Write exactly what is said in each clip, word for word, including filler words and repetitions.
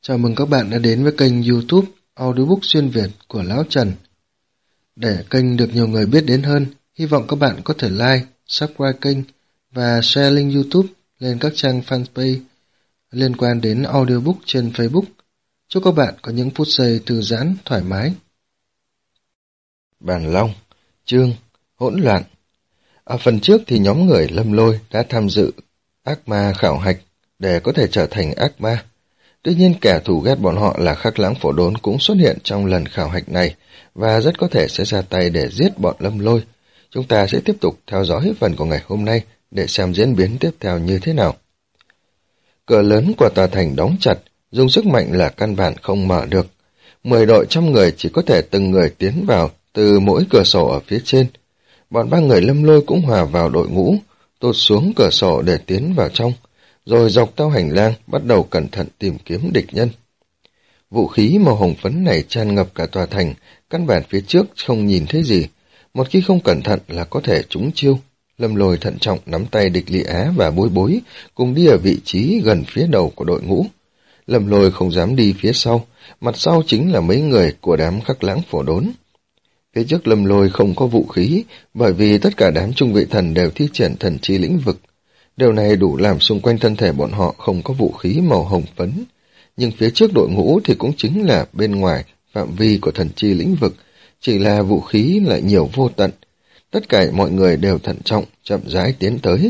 Chào mừng các bạn đã đến với kênh YouTube Audiobook Xuyên Việt của Lão Trần. Để kênh được nhiều người biết đến hơn, hy vọng các bạn có thể like, subscribe kênh và share link YouTube lên các trang fanpage liên quan đến audiobook trên Facebook. Chúc các bạn có những phút giây thư giãn, thoải mái. Bàn Long, chương Hỗn loạn. Ở phần trước thì nhóm người Lâm Lôi đã tham dự ác ma khảo hạch để có thể trở thành ác ma. Tuy nhiên kẻ thù ghét bọn họ là Khắc Lãng Phổ Đốn cũng xuất hiện trong lần khảo hạch này và rất có thể sẽ ra tay để giết bọn Lâm Lôi. Chúng ta sẽ tiếp tục theo dõi phần của ngày hôm nay để xem diễn biến tiếp theo như thế nào. Cửa lớn của tòa thành đóng chặt, dùng sức mạnh là căn bản không mở được. Mười đội trăm người chỉ có thể từng người tiến vào từ mỗi cửa sổ ở phía trên. Bọn ba người Lâm Lôi cũng hòa vào đội ngũ, tụt xuống cửa sổ để tiến vào trong, rồi dọc theo hành lang bắt đầu cẩn thận tìm kiếm địch nhân. Vũ khí màu hồng phấn này tràn ngập cả tòa thành, căn bản phía trước không nhìn thấy gì. Một khi không cẩn thận là có thể trúng chiêu. Lâm Lôi thận trọng nắm tay Địch Lị Á và Bối Bối, cùng đi ở vị trí gần phía đầu của đội ngũ. Lâm Lôi không dám đi phía sau, mặt sau chính là mấy người của đám Khắc Lãng Phổ Đốn. Phía trước Lâm Lôi không có vũ khí, bởi vì tất cả đám trung vị thần đều thi triển thần chi lĩnh vực. Điều này đủ làm xung quanh thân thể bọn họ không có vũ khí màu hồng phấn. Nhưng phía trước đội ngũ thì cũng chính là bên ngoài phạm vi của thần chi lĩnh vực, chỉ là vũ khí lại nhiều vô tận. Tất cả mọi người đều thận trọng, chậm rãi tiến tới.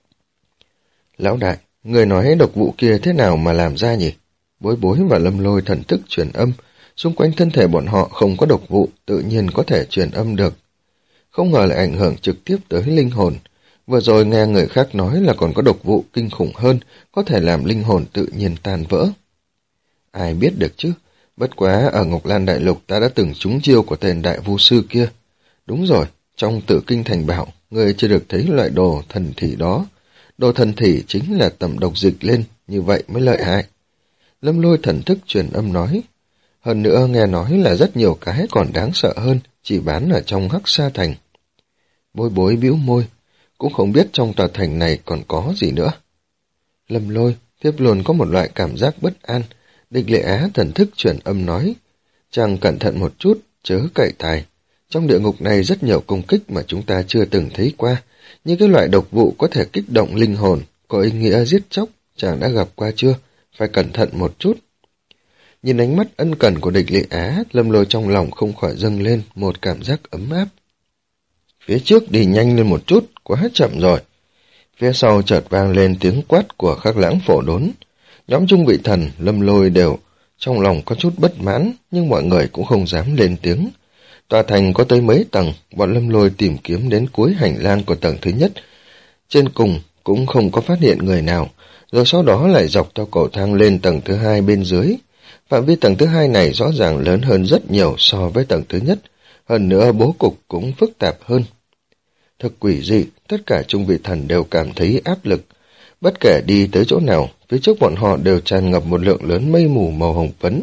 Lão đại, người nói độc vụ kia thế nào mà làm ra nhỉ? Bối Bối và Lâm Lôi thần thức truyền âm, xung quanh thân thể bọn họ không có độc vụ, tự nhiên có thể truyền âm được. Không ngờ lại ảnh hưởng trực tiếp tới linh hồn. Vừa rồi nghe người khác nói là còn có độc vụ kinh khủng hơn, có thể làm linh hồn tự nhiên tan vỡ. Ai biết được chứ, bất quá ở Ngọc Lan Đại Lục ta đã từng trúng chiêu của tên đại vu sư kia. Đúng rồi, trong Tử Kinh Thành bảo, người chưa được thấy loại đồ thần thỉ đó. Đồ thần thỉ chính là tầm độc dịch lên, như vậy mới lợi hại. Lâm Lôi thần thức truyền âm nói. Hơn nữa nghe nói là rất nhiều cái còn đáng sợ hơn, chỉ bán ở trong Hắc Sa Thành. Bối Bối bĩu môi, cũng không biết trong tòa thành này còn có gì nữa. Lâm Lôi tiếp luôn có một loại cảm giác bất an. Địch Lệ Á thần thức truyền âm nói, chàng cẩn thận một chút, chớ cậy tài. Trong địa ngục này rất nhiều công kích mà chúng ta chưa từng thấy qua, nhưng cái loại độc vụ có thể kích động linh hồn, có ý nghĩa giết chóc, chàng đã gặp qua chưa? Phải cẩn thận một chút. Nhìn ánh mắt ân cần của Địch Lệ Á, Lâm Lôi trong lòng không khỏi dâng lên một cảm giác ấm áp. Phía trước đi nhanh lên một chút, quá chậm rồi. Phía sau chợt vang lên tiếng quát của Khắc Lãng Phổ Đốn. Nhóm trung vị thần, Lâm Lôi đều trong lòng có chút bất mãn, nhưng mọi người cũng không dám lên tiếng. Tòa thành có tới mấy tầng, bọn Lâm Lôi tìm kiếm đến cuối hành lang của tầng thứ nhất. Trên cùng cũng không có phát hiện người nào, rồi sau đó lại dọc theo cầu thang lên tầng thứ hai bên dưới. Phạm vi tầng thứ hai này rõ ràng lớn hơn rất nhiều so với tầng thứ nhất, hơn nữa bố cục cũng phức tạp hơn. Thật quỷ dị, tất cả trung vị thần đều cảm thấy áp lực. Bất kể đi tới chỗ nào, phía trước bọn họ đều tràn ngập một lượng lớn mây mù màu hồng phấn.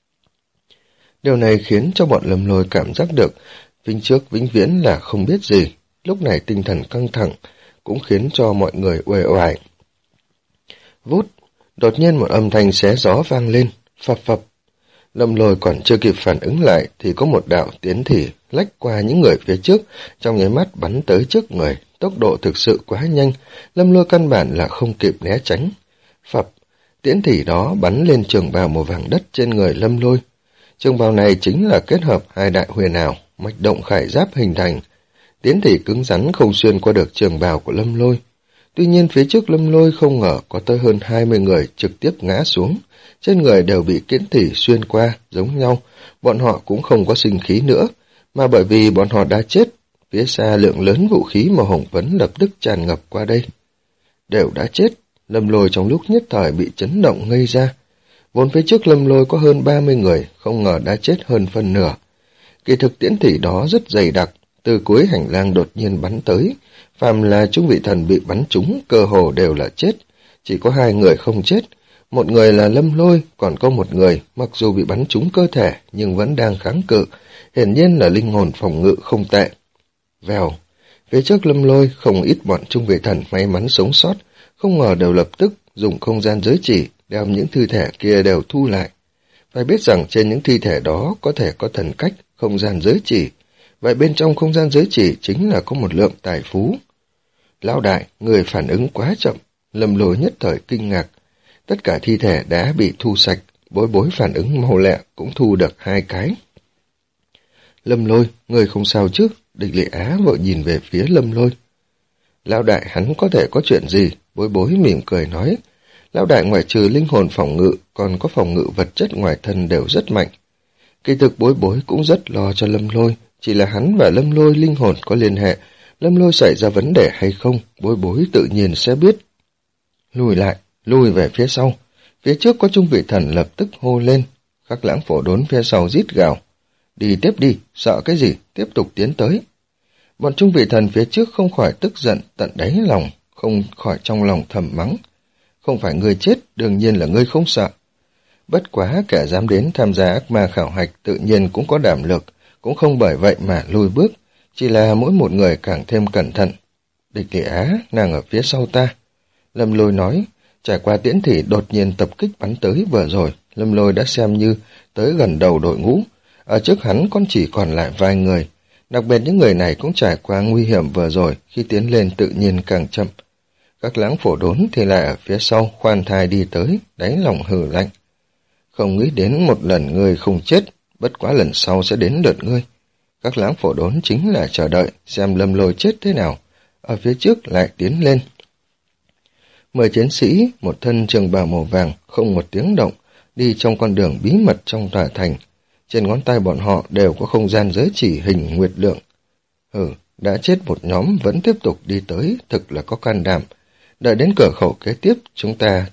Điều này khiến cho bọn Lâm Lôi cảm giác được, vĩnh trước vĩnh viễn là không biết gì. Lúc này tinh thần căng thẳng, cũng khiến cho mọi người uể oải. Vút, đột nhiên một âm thanh xé gió vang lên, phập phập. Lâm Lôi còn chưa kịp phản ứng lại thì có một đạo tiến thỉ lách qua những người phía trước, trong nháy mắt bắn tới trước người, tốc độ thực sự quá nhanh, Lâm Lôi căn bản là không kịp né tránh. Phập, tiễn thỉ đó bắn lên trường bào màu vàng đất trên người Lâm Lôi. Trường bào này chính là kết hợp hai đại huyền ảo, mạch động khải giáp hình thành. Tiễn thỉ cứng rắn không xuyên qua được trường bào của Lâm Lôi. Tuy nhiên phía trước Lâm Lôi không ngờ có tới hơn hai mươi người trực tiếp ngã xuống, trên người đều bị tiễn thỉ xuyên qua, giống nhau, bọn họ cũng không có sinh khí nữa, mà bởi vì bọn họ đã chết, phía xa lượng lớn vũ khí màu hồng phấn lập tức tràn ngập qua đây. Đều đã chết, Lâm Lôi trong lúc nhất thời bị chấn động ngây ra. Vốn phía trước Lâm Lôi có hơn ba mươi người, không ngờ đã chết hơn phân nửa. Kỳ thực tiễn thỉ đó rất dày đặc, từ cuối hành lang đột nhiên bắn tới, phàm là chúng vị thần bị bắn trúng, cơ hồ đều là chết. Chỉ có hai người không chết, một người là Lâm Lôi, còn có một người, mặc dù bị bắn trúng cơ thể, nhưng vẫn đang kháng cự, hiển nhiên là linh hồn phòng ngự không tệ. Vèo, phía trước Lâm Lôi không ít bọn trung vị thần may mắn sống sót, không ngờ đều lập tức dùng không gian giới chỉ, đem những thư thể kia đều thu lại. Phải biết rằng trên những thi thể đó có thể có thần cách, không gian giới chỉ. Vậy bên trong không gian giới chỉ chính là có một lượng tài phú. Lão đại, người phản ứng quá chậm. Lâm Lôi nhất thời kinh ngạc. Tất cả thi thể đã bị thu sạch, Bối Bối phản ứng mau lẹ cũng thu được hai cái. Lâm Lôi, người không sao chứ? Địch Lệ Á vội nhìn về phía Lâm Lôi. Lão đại hắn có thể có chuyện gì? Bối Bối mỉm cười nói. Lão đại ngoại trừ linh hồn phòng ngự, còn có phòng ngự vật chất ngoài thân đều rất mạnh. Kỳ thực Bối Bối cũng rất lo cho Lâm Lôi, chỉ là hắn và Lâm Lôi linh hồn có liên hệ, Lâm Lôi xảy ra vấn đề hay không, Bối Bối tự nhiên sẽ biết. Lùi lại, lùi về phía sau. Phía trước có Trung Vị Thần lập tức hô lên, Khắc Lãng Phổ Đốn phía sau rít gào. Đi tiếp đi, sợ cái gì, tiếp tục tiến tới. Bọn Trung Vị Thần phía trước không khỏi tức giận tận đáy lòng, không khỏi trong lòng thầm mắng. Không phải ngươi chết, đương nhiên là ngươi không sợ. Bất quá kẻ dám đến tham gia ác ma khảo hạch tự nhiên cũng có đảm lực, cũng không bởi vậy mà lùi bước, chỉ là mỗi một người càng thêm cẩn thận. Địch Lệ Á, nàng ở phía sau ta. Lâm Lôi nói, trải qua tiễn thị đột nhiên tập kích bắn tới vừa rồi, Lâm Lôi đã xem như tới gần đầu đội ngũ, ở trước hắn còn chỉ còn lại vài người, đặc biệt những người này cũng trải qua nguy hiểm vừa rồi, khi tiến lên tự nhiên càng chậm. Các Lãng Phổ Đốn thì lại ở phía sau khoan thai đi tới, đáy lòng hừ lạnh. Không nghĩ đến một lần ngươi không chết, bất quá lần sau sẽ đến lượt ngươi. Các Lãng Phổ Đốn chính là chờ đợi xem Lâm Lôi chết thế nào, ở phía trước lại tiến lên. Mười chiến sĩ, một thân trường bào màu vàng, không một tiếng động, đi trong con đường bí mật trong tòa thành. Trên ngón tay bọn họ đều có không gian giới chỉ hình nguyệt lượng. Ừ, đã chết một nhóm vẫn tiếp tục đi tới, thực là có can đảm. Đợi đến cửa khẩu kế tiếp, chúng ta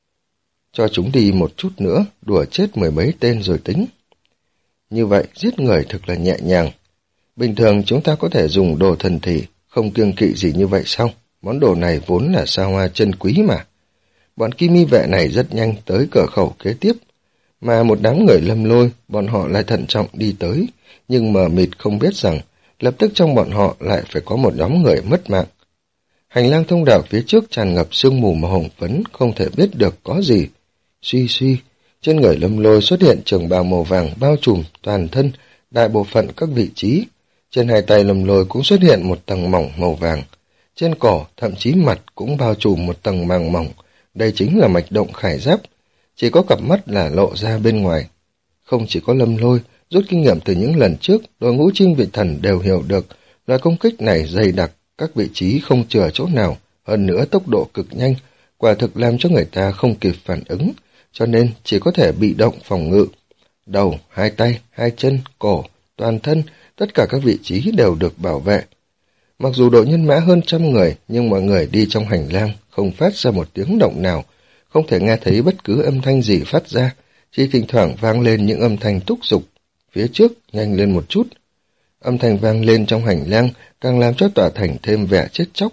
cho chúng đi một chút nữa, đùa chết mười mấy tên rồi tính. Như vậy, giết người thực là nhẹ nhàng. Bình thường chúng ta có thể dùng đồ thần thị, không kiêng kỵ gì như vậy sao? Món đồ này vốn là sao hoa chân quý mà. Bọn Kim Mi vệ này rất nhanh tới cửa khẩu kế tiếp, mà một đám người Lâm Lôi, bọn họ lại thận trọng đi tới, nhưng mờ mịt không biết rằng, lập tức trong bọn họ lại phải có một nhóm người mất mạng. Hành lang thông đạo phía trước tràn ngập sương mù màu hồng phấn, không thể biết được có gì. Suy suy, trên người Lâm Lôi xuất hiện trường bào màu vàng bao trùm toàn thân, đại bộ phận các vị trí. Trên hai tay Lâm Lôi cũng xuất hiện một tầng mỏng màu vàng. Trên cổ, thậm chí mặt cũng bao trùm một tầng màng mỏng. Đây chính là mạch động khải giáp. Chỉ có cặp mắt là lộ ra bên ngoài. Không chỉ có Lâm Lôi, rút kinh nghiệm từ những lần trước, đội ngũ Chinh Vị Thần đều hiểu được loại công kích này dày đặc, các vị trí không chừa chỗ nào, hơn nữa tốc độ cực nhanh, quả thực làm cho người ta không kịp phản ứng, cho nên chỉ có thể bị động phòng ngự. Đầu, hai tay, hai chân, cổ, toàn thân, tất cả các vị trí đều được bảo vệ. Mặc dù đội nhân mã hơn trăm người, nhưng mọi người đi trong hành lang, không phát ra một tiếng động nào, không thể nghe thấy bất cứ âm thanh gì phát ra, chỉ thỉnh thoảng vang lên những âm thanh thúc giục. Phía trước, nhanh lên một chút. Âm thanh vang lên trong hành lang, càng làm cho tòa thành thêm vẻ chết chóc.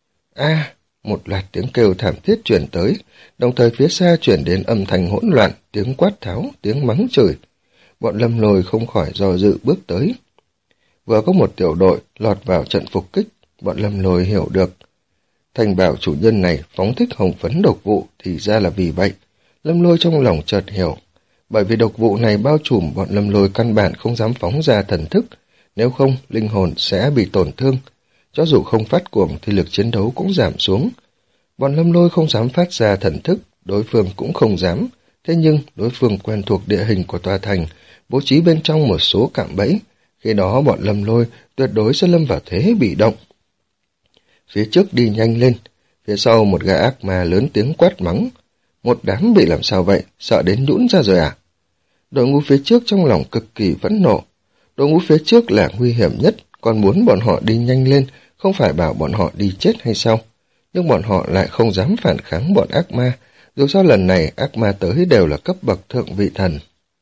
A, một loạt tiếng kêu thảm thiết truyền tới, đồng thời phía xa truyền đến âm thanh hỗn loạn, tiếng quát tháo, tiếng mắng chửi. Bọn Lâm Lôi không khỏi do dự bước tới. Vừa có một tiểu đội lọt vào trận phục kích, bọn Lâm Lôi hiểu được. Thành bảo chủ nhân này phóng thích hồng phấn độc vụ thì ra là vì vậy. Lâm Lôi trong lòng chợt hiểu. Bởi vì độc vụ này bao trùm, bọn Lâm Lôi căn bản không dám phóng ra thần thức, nếu không linh hồn sẽ bị tổn thương. Cho dù không phát cuồng thì lực chiến đấu cũng giảm xuống. Bọn Lâm Lôi không dám phát ra thần thức, đối phương cũng không dám. Thế nhưng đối phương quen thuộc địa hình của tòa thành, bố trí bên trong một số cạm bẫy. Khi đó bọn Lâm Lôi tuyệt đối sẽ lâm vào thế bị động. Phía trước đi nhanh lên, phía sau một gã ác ma lớn tiếng quát mắng. Một đám bị làm sao vậy, sợ đến nhũn ra rồi à? Đội ngũ phía trước trong lòng cực kỳ phẫn nộ. Đội ngũ phía trước là nguy hiểm nhất, còn muốn bọn họ đi nhanh lên, không phải bảo bọn họ đi chết hay sao? Nhưng bọn họ lại không dám phản kháng bọn ác ma, dù sao lần này ác ma tới đều là cấp bậc thượng vị thần.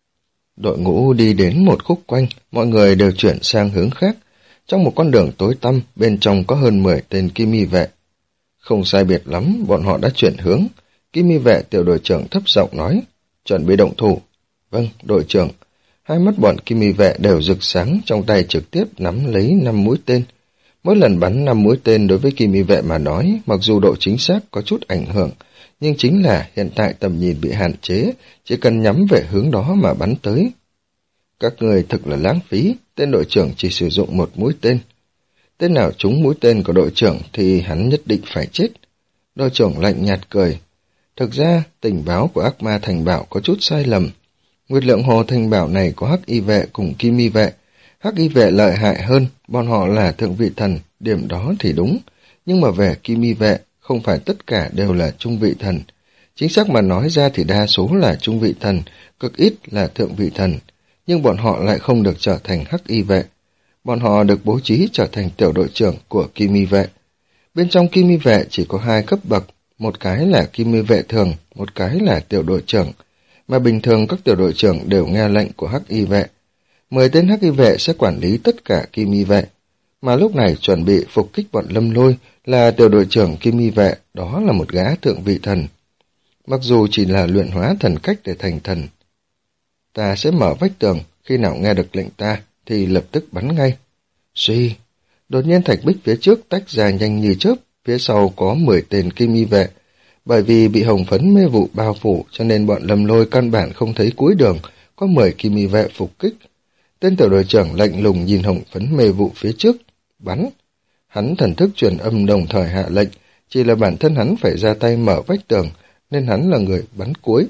Đội ngũ đi đến một khúc quanh, mọi người đều chuyển sang hướng khác. Trong một con đường tối tăm, bên trong có hơn mười tên Kim Mi vệ. Không sai biệt lắm, bọn họ đã chuyển hướng. Kim Mi vệ tiểu đội trưởng thấp giọng nói, chuẩn bị động thủ. Vâng, đội trưởng. Hai mắt bọn Kim Mi vệ đều rực sáng, trong tay trực tiếp nắm lấy năm mũi tên. Mỗi lần bắn năm mũi tên đối với kim y vệ mà nói, mặc dù độ chính xác có chút ảnh hưởng, nhưng chính là hiện tại tầm nhìn bị hạn chế, chỉ cần nhắm về hướng đó mà bắn tới. Các người thực là lãng phí, tên đội trưởng chỉ sử dụng một mũi tên. Tên nào trúng mũi tên của đội trưởng thì hắn nhất định phải chết. Đội trưởng lạnh nhạt cười. Thực ra, tình báo của ác ma thành bảo có chút sai lầm. Nguyệt Lượng Hồ thành bảo này có hắc y vệ cùng kim y vệ. Hắc y vệ lợi hại hơn, bọn họ là thượng vị thần, điểm đó thì đúng. Nhưng mà về kim y vệ, không phải tất cả đều là trung vị thần. Chính xác mà nói ra thì đa số là trung vị thần, cực ít là thượng vị thần. Nhưng bọn họ lại không được trở thành hắc y vệ. Bọn họ được bố trí trở thành tiểu đội trưởng của kim y vệ. Bên trong kim y vệ chỉ có hai cấp bậc, một cái là kim y vệ thường, một cái là tiểu đội trưởng. Mà bình thường các tiểu đội trưởng đều nghe lệnh của hắc y vệ. Mười tên hắc y vệ sẽ quản lý tất cả kim y vệ. Mà lúc này chuẩn bị phục kích bọn Lâm Lôi là tiểu đội trưởng kim y vệ, đó là một gã thượng vị thần. Mặc dù chỉ là luyện hóa thần cách để thành thần. Ta sẽ mở vách tường, khi nào nghe được lệnh ta thì lập tức bắn ngay. Suy, đột nhiên thạch bích phía trước tách ra nhanh như chớp, phía sau có mười tên kim y vệ. Bởi vì bị hồng phấn mê vụ bao phủ cho nên bọn Lâm Lôi căn bản không thấy cuối đường, có mười kim y vệ phục kích. Tên tiểu đội trưởng lạnh lùng nhìn hồng phấn mê vụ phía trước, bắn. Hắn thần thức truyền âm đồng thời hạ lệnh, chỉ là bản thân hắn phải ra tay mở vách tường, nên hắn là người bắn cuối.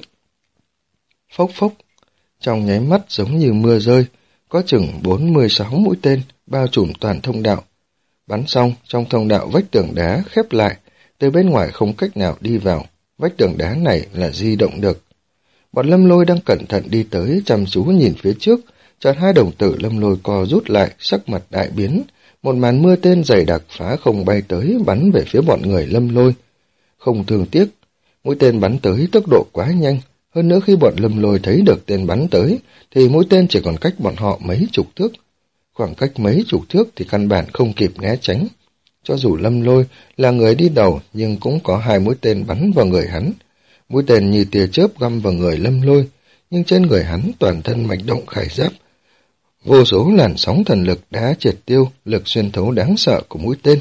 Phốc phốc, trong nháy mắt giống như mưa rơi, có chừng bốn mươi sáu mũi tên bao trùm toàn thông đạo. Bắn xong, trong thông đạo vách tường đá khép lại, từ bên ngoài không cách nào đi vào, vách tường đá này là di động được. Bọn Lâm Lôi đang cẩn thận đi tới, chăm chú nhìn phía trước, chợt hai đồng tử Lâm Lôi co rút lại, sắc mặt đại biến, một màn mưa tên dày đặc phá không bay tới, bắn về phía bọn người Lâm Lôi. Không thương tiếc, mũi tên bắn tới tốc độ quá nhanh, hơn nữa khi bọn Lâm Lôi thấy được tên bắn tới, thì mũi tên chỉ còn cách bọn họ mấy chục thước. Khoảng cách mấy chục thước thì căn bản không kịp né tránh. Cho dù Lâm Lôi là người đi đầu, nhưng cũng có hai mũi tên bắn vào người hắn. Mũi tên như tia chớp găm vào người Lâm Lôi, nhưng trên người hắn toàn thân mạch động khải giáp. Vô số làn sóng thần lực đã triệt tiêu lực xuyên thấu đáng sợ của mũi tên.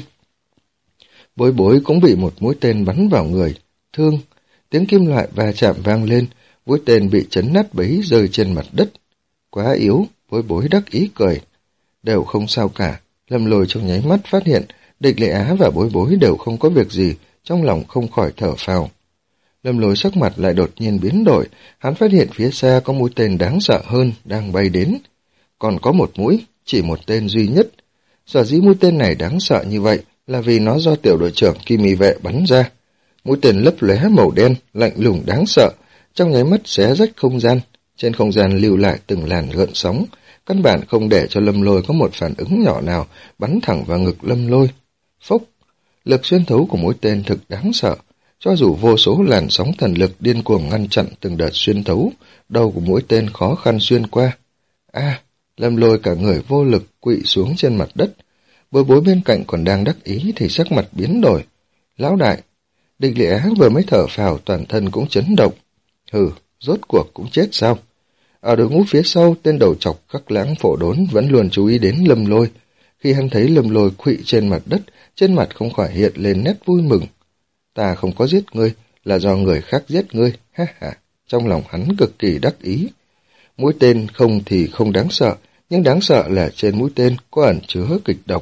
Bối Bối cũng bị một mũi tên bắn vào người, thương. Tiếng kim loại va chạm vang lên, mũi tên bị chấn nát bấy rơi trên mặt đất. Quá yếu, Bối Bối đắc ý cười. Đều không sao cả, Lâm Lôi trong nháy mắt phát hiện Địch Lệ Á và Bối Bối đều không có việc gì, trong lòng không khỏi thở phào. Lâm Lôi sắc mặt lại đột nhiên biến đổi, hắn phát hiện phía xa có mũi tên đáng sợ hơn đang bay đến. Còn có một mũi, chỉ một tên duy nhất. Sở dĩ mũi tên này đáng sợ như vậy là vì nó do tiểu đội trưởng Kim Y vệ bắn ra. Mũi tên lấp lóe màu đen, lạnh lùng đáng sợ, trong nháy mắt xé rách không gian. Trên không gian lưu lại từng làn gợn sóng, căn bản không để cho Lâm Lôi có một phản ứng nhỏ nào, bắn thẳng vào ngực Lâm Lôi. Phốc, lực xuyên thấu của mũi tên thực đáng sợ. Cho dù vô số làn sóng thần lực điên cuồng ngăn chặn từng đợt xuyên thấu, đầu của mũi tên khó khăn xuyên qua. A, à, Lâm Lôi cả người vô lực quỵ xuống trên mặt đất. Bối Bối bên cạnh còn đang đắc ý thì sắc mặt biến đổi. Lão đại, Địch Lệ Á vừa mới thở phào toàn thân cũng chấn động. Hừ, rốt cuộc cũng chết sao? Ở đội ngũ phía sau, tên đầu trọc Khắc Lãng Phổ Đốn vẫn luôn chú ý đến Lâm Lôi. Khi hắn thấy Lâm Lôi quỵ trên mặt đất, trên mặt không khỏi hiện lên nét vui mừng. Ta không có giết ngươi, là do người khác giết ngươi, ha ha. Trong lòng hắn cực kỳ đắc ý. Mũi tên không thì không đáng sợ, nhưng đáng sợ là trên mũi tên có ẩn chứa kịch độc.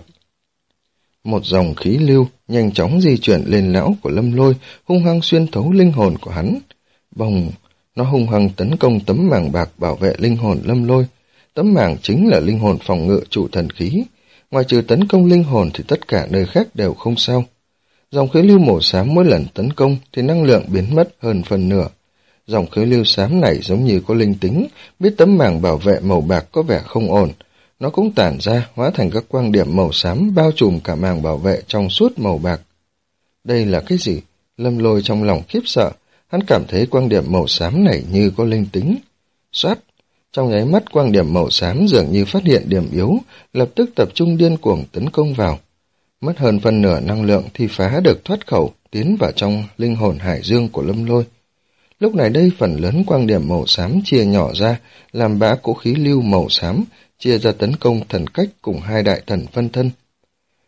Một dòng khí lưu nhanh chóng di chuyển lên não của Lâm Lôi, hung hăng xuyên thấu linh hồn của hắn. Bồng, nó hung hăng tấn công tấm màng bạc bảo vệ linh hồn Lâm Lôi. Tấm màng chính là linh hồn phòng ngự chủ thần khí. Ngoài trừ tấn công linh hồn thì tất cả nơi khác đều không sao. Dòng khí lưu màu xám mỗi lần tấn công thì năng lượng biến mất hơn phần nửa. Dòng khí lưu xám này giống như có linh tính, biết tấm màng bảo vệ màu bạc có vẻ không ổn. Nó cũng tản ra, hóa thành các quang điểm màu xám bao trùm cả màng bảo vệ trong suốt màu bạc. Đây là cái gì? Lâm Lôi trong lòng khiếp sợ, hắn cảm thấy quang điểm màu xám này như có linh tính. Xoát! Trong nháy mắt quang điểm màu xám dường như phát hiện điểm yếu, lập tức tập trung điên cuồng tấn công vào. Mất hơn phân nửa năng lượng thì phá được thoát khẩu, tiến vào trong linh hồn hải dương của Lâm Lôi. Lúc này đây phần lớn quang điểm màu xám chia nhỏ ra, làm bã cỗ khí lưu màu xám, chia ra tấn công thần cách cùng hai đại thần phân thân.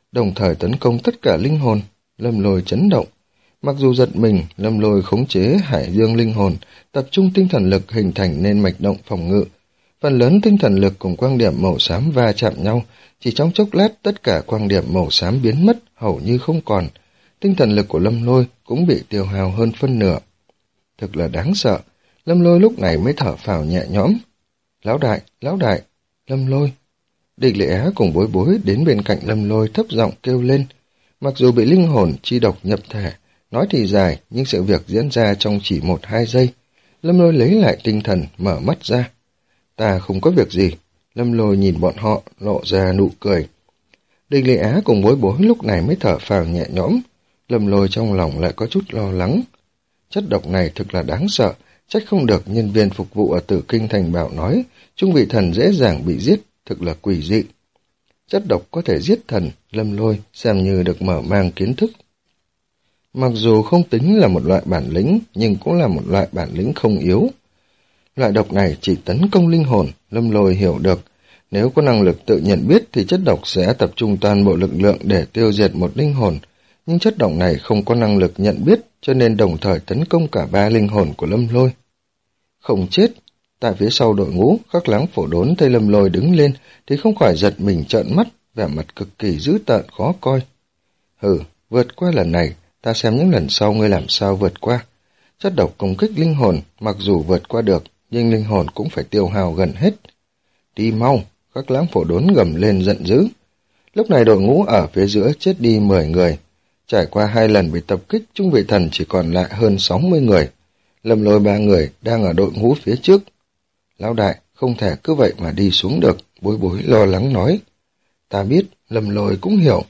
đồng thời tấn công tất cả linh hồn. Lâm Lôi chấn động. Mặc dù giật mình, Lâm Lôi khống chế hải dương linh hồn, tập trung tinh thần lực hình thành nên mạch động phòng ngự. Phần lớn tinh thần lực cùng quang điểm màu xám va chạm nhau, chỉ trong chốc lát tất cả quang điểm màu xám biến mất, hầu như không còn. Tinh thần lực của Lâm Lôi cũng bị tiêu hao hơn phân nửa. Thực là đáng sợ, Lâm Lôi lúc này mới thở phào nhẹ nhõm. Lão đại, lão đại, Lâm Lôi. Địch Lệ Á cùng Bối Bối đến bên cạnh Lâm Lôi thấp giọng kêu lên. Mặc dù bị linh hồn chi độc nhập thể, nói thì dài, nhưng sự việc diễn ra trong chỉ một hai giây. Lâm Lôi lấy lại tinh thần, mở mắt ra. Ta không có việc gì. Lâm Lôi nhìn bọn họ, lộ ra nụ cười. Địch Lệ Á cùng Bối Bối lúc này mới thở phào nhẹ nhõm. Lâm Lôi trong lòng lại có chút lo lắng. Chất độc này thực là đáng sợ, trách không được nhân viên phục vụ ở Tử Kinh Thành bảo nói, trung vị thần dễ dàng bị giết, thực là quỷ dị. Chất độc có thể giết thần, Lâm Lôi xem như được mở mang kiến thức. Mặc dù không tính là một loại bản lĩnh, nhưng cũng là một loại bản lĩnh không yếu. Loại độc này chỉ tấn công linh hồn, Lâm Lôi hiểu được. Nếu có năng lực tự nhận biết thì chất độc sẽ tập trung toàn bộ lực lượng để tiêu diệt một linh hồn. Nhưng chất độc này không có năng lực nhận biết, cho nên đồng thời tấn công cả ba linh hồn của Lâm Lôi. Không chết. Tại phía sau đội ngũ, Khắc Lãng Phổ Đốn thấy Lâm Lôi đứng lên thì không khỏi giật mình trợn mắt, vẻ mặt cực kỳ dữ tợn khó coi. Hừ, vượt qua lần này, ta xem những lần sau ngươi làm sao vượt qua. Chất độc công kích linh hồn, mặc dù vượt qua được, nhưng linh hồn cũng phải tiêu hao gần hết. Đi mau, Khắc Lãng Phổ Đốn gầm lên giận dữ. Lúc này đội ngũ ở phía giữa chết đi mười người. Trải qua hai lần bị tập kích, trung vị thần chỉ còn lại hơn sáu mươi người. Lâm Lôi ba người đang ở đội ngũ phía trước. Lão đại, không thể cứ vậy mà đi xuống được, Bối Bối lo lắng nói. Ta biết, Lâm Lôi cũng hiểu.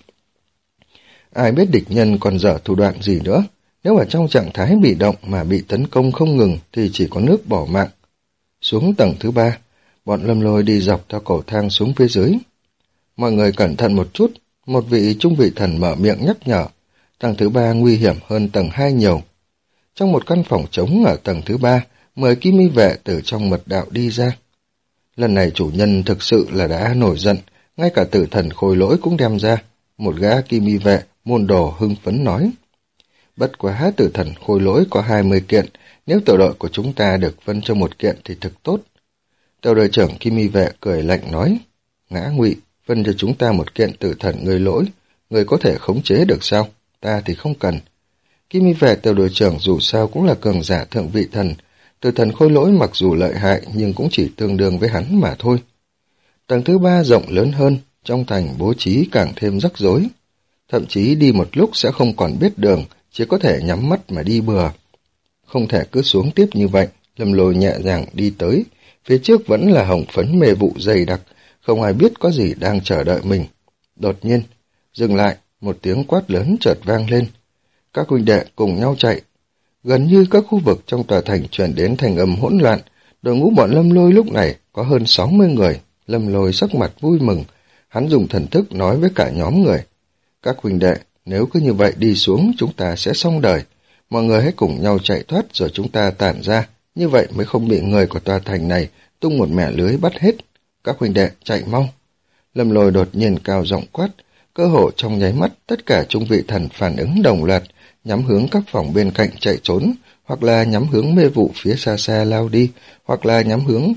Ai biết địch nhân còn dở thủ đoạn gì nữa, nếu ở trong trạng thái bị động mà bị tấn công không ngừng thì chỉ có nước bỏ mạng. Xuống tầng thứ ba, bọn Lâm Lôi đi dọc theo cầu thang xuống phía dưới. Mọi người cẩn thận một chút, một vị trung vị thần mở miệng nhắc nhở. Tầng thứ ba nguy hiểm hơn tầng hai nhiều. Trong một căn phòng trống ở tầng thứ ba, mười kim mi vệ từ trong mật đạo đi ra. Lần này chủ nhân thực sự là đã nổi giận, ngay cả tử thần Khôi Lỗi cũng đem ra. Một gã kim mi vệ, môn đồ hưng phấn nói. Bất quá tử thần Khôi Lỗi có hai mươi kiện, nếu tiểu đội của chúng ta được phân cho một kiện thì thực tốt. Tiểu đội trưởng kim mi vệ cười lạnh nói. Ngã Ngụy, phân cho chúng ta một kiện tử thần người lỗi, người có thể khống chế được sao? Ta thì không cần. Kim mi vệ tiểu đội trưởng dù sao cũng là cường giả thượng vị thần, tử thần Khôi Lỗi mặc dù lợi hại nhưng cũng chỉ tương đương với hắn mà thôi. Tầng thứ ba rộng lớn hơn, trong thành bố trí càng thêm rắc rối. Thậm chí đi một lúc sẽ không còn biết đường, chỉ có thể nhắm mắt mà đi bừa. Không thể cứ xuống tiếp như vậy, Lâm Lôi nhẹ nhàng đi tới, phía trước vẫn là hồng phấn mê vụ dày đặc, không ai biết có gì đang chờ đợi mình. Đột nhiên, dừng lại, một tiếng quát lớn chợt vang lên. Các huynh đệ cùng nhau chạy. Gần như các khu vực trong tòa thành truyền đến thành âm hỗn loạn, đội ngũ bọn Lâm Lôi lúc này có hơn sáu mươi người. Lâm Lôi sắc mặt vui mừng, hắn dùng thần thức nói với cả nhóm người. Các huynh đệ, nếu cứ như vậy đi xuống chúng ta sẽ xong đời. Mọi người hãy cùng nhau chạy thoát rồi chúng ta tản ra, như vậy mới không bị người của tòa thành này tung một mẻ lưới bắt hết. Các huynh đệ chạy mau. Lâm Lôi đột nhiên cao giọng quát, cơ hội trong nháy mắt tất cả trung vị thần phản ứng đồng loạt, nhắm hướng các phòng bên cạnh chạy trốn, hoặc là nhắm hướng mê vụ phía xa xa lao đi, hoặc là nhắm hướng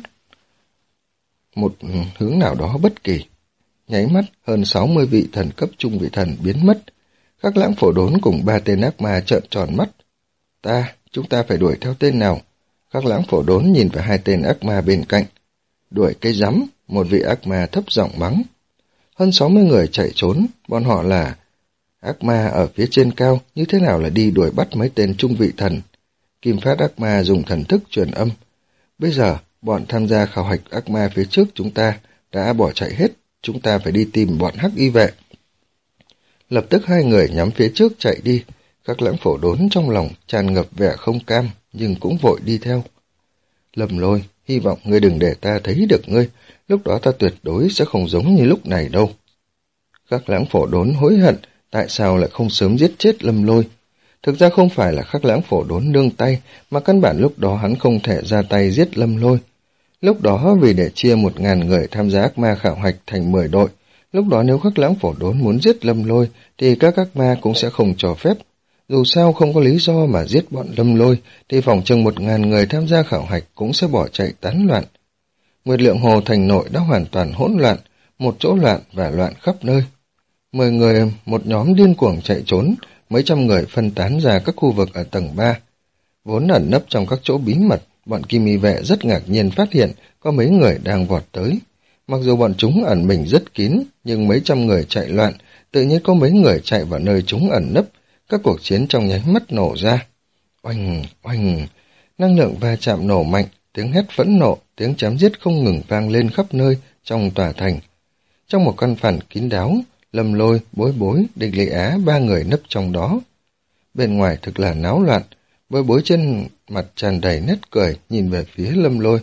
một hướng nào đó bất kỳ. Nháy mắt, hơn sáu mươi vị thần cấp trung vị thần biến mất. Khắc Lãng Phổ Đốn cùng ba tên ác ma trợn tròn mắt. Ta, chúng ta phải đuổi theo tên nào? Khắc Lãng Phổ Đốn nhìn vào hai tên ác ma bên cạnh. Đuổi cái rắm, một vị ác ma thấp giọng mắng. Hơn sáu mươi người chạy trốn, bọn họ là ác ma ở phía trên cao, như thế nào là đi đuổi bắt mấy tên trung vị thần. Kim Phát ác ma dùng thần thức truyền âm. Bây giờ, bọn tham gia khảo hạch ác ma phía trước chúng ta đã bỏ chạy hết, chúng ta phải đi tìm bọn hắc y vệ. Lập tức hai người nhắm phía trước chạy đi, Khắc Lãng Phổ Đốn trong lòng tràn ngập vẻ không cam, nhưng cũng vội đi theo. Lâm Lôi, hy vọng ngươi đừng để ta thấy được ngươi, lúc đó ta tuyệt đối sẽ không giống như lúc này đâu. Khắc Lãng Phổ Đốn hối hận, tại sao lại không sớm giết chết Lâm Lôi. Thực ra không phải là Khắc Lãng Phổ Đốn nương tay, mà căn bản lúc đó hắn không thể ra tay giết Lâm Lôi. Lúc đó vì để chia một ngàn người tham gia ác ma khảo hạch thành mười đội, Lúc đó nếu Khắc Lãng Phổ Đốn muốn giết Lâm Lôi thì các ác ma cũng sẽ không cho phép. Dù sao không có lý do mà giết bọn Lâm Lôi thì phòng chừng một ngàn người tham gia khảo hạch cũng sẽ bỏ chạy tán loạn. Nguyệt Lượng Hồ thành nội đã hoàn toàn hỗn loạn, một chỗ loạn và loạn khắp nơi. Mười người một nhóm điên cuồng chạy trốn, mấy trăm người phân tán ra các khu vực ở tầng ba. Vốn ẩn nấp trong các chỗ bí mật, bọn Kim Y Vệ rất ngạc nhiên phát hiện có mấy người đang vọt tới. Mặc dù bọn chúng ẩn mình rất kín, nhưng mấy trăm người chạy loạn, tự nhiên có mấy người chạy vào nơi chúng ẩn nấp, các cuộc chiến trong nháy mắt nổ ra. Oanh, oanh, năng lượng va chạm nổ mạnh, tiếng hét phẫn nộ, tiếng chém giết không ngừng vang lên khắp nơi trong tòa thành. Trong một căn phòng kín đáo, Lâm Lôi, Bối Bối, Địch Lệ Á ba người nấp trong đó. Bên ngoài thực là náo loạn, Bối Bối trên mặt tràn đầy nét cười nhìn về phía Lâm Lôi.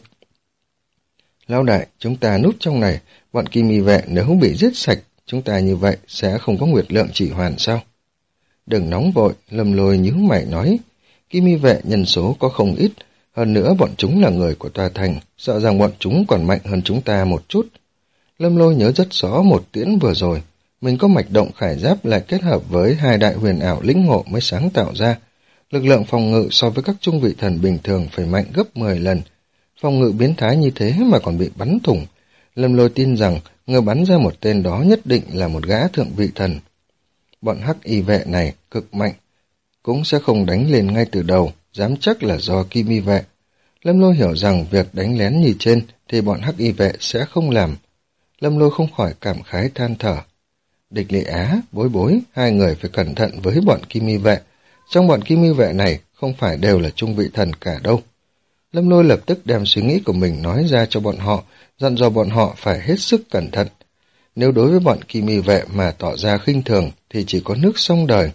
Lão đại, chúng ta núp trong này, bọn Kim Y Vệ nếu không bị giết sạch, chúng ta như vậy sẽ không có Nguyệt Lượng Chỉ Hoàn sao? Đừng nóng vội, Lâm Lôi nhíu mày nói. Kim Y Vệ nhân số có không ít, hơn nữa bọn chúng là người của tòa thành, sợ rằng bọn chúng còn mạnh hơn chúng ta một chút. Lâm Lôi nhớ rất rõ một tiễn vừa rồi, mình có mạch động khải giáp lại kết hợp với hai đại huyền ảo lĩnh ngộ mới sáng tạo ra. Lực lượng phòng ngự so với các trung vị thần bình thường phải mạnh gấp mười lần. Phòng ngự biến thái như thế mà còn bị bắn thủng. Lâm Lôi tin rằng người bắn ra một tên đó nhất định là một gã thượng vị thần. Bọn Hắc Y Vệ này cực mạnh, cũng sẽ không đánh lên ngay từ đầu, dám chắc là do Kim Y Vệ. Lâm Lôi hiểu rằng việc đánh lén như trên thì bọn Hắc Y Vệ sẽ không làm. Lâm Lôi không khỏi cảm khái than thở. Địch Lệ Á, Bối Bối, hai người phải cẩn thận với bọn Kim Y Vệ. Trong bọn Kim Y Vệ này không phải đều là trung vị thần cả đâu. Lâm Lôi lập tức đem suy nghĩ của mình nói ra cho bọn họ, dặn dò bọn họ phải hết sức cẩn thận. Nếu đối với bọn Kim Y Vệ mà tỏ ra khinh thường thì chỉ có nước sông đời.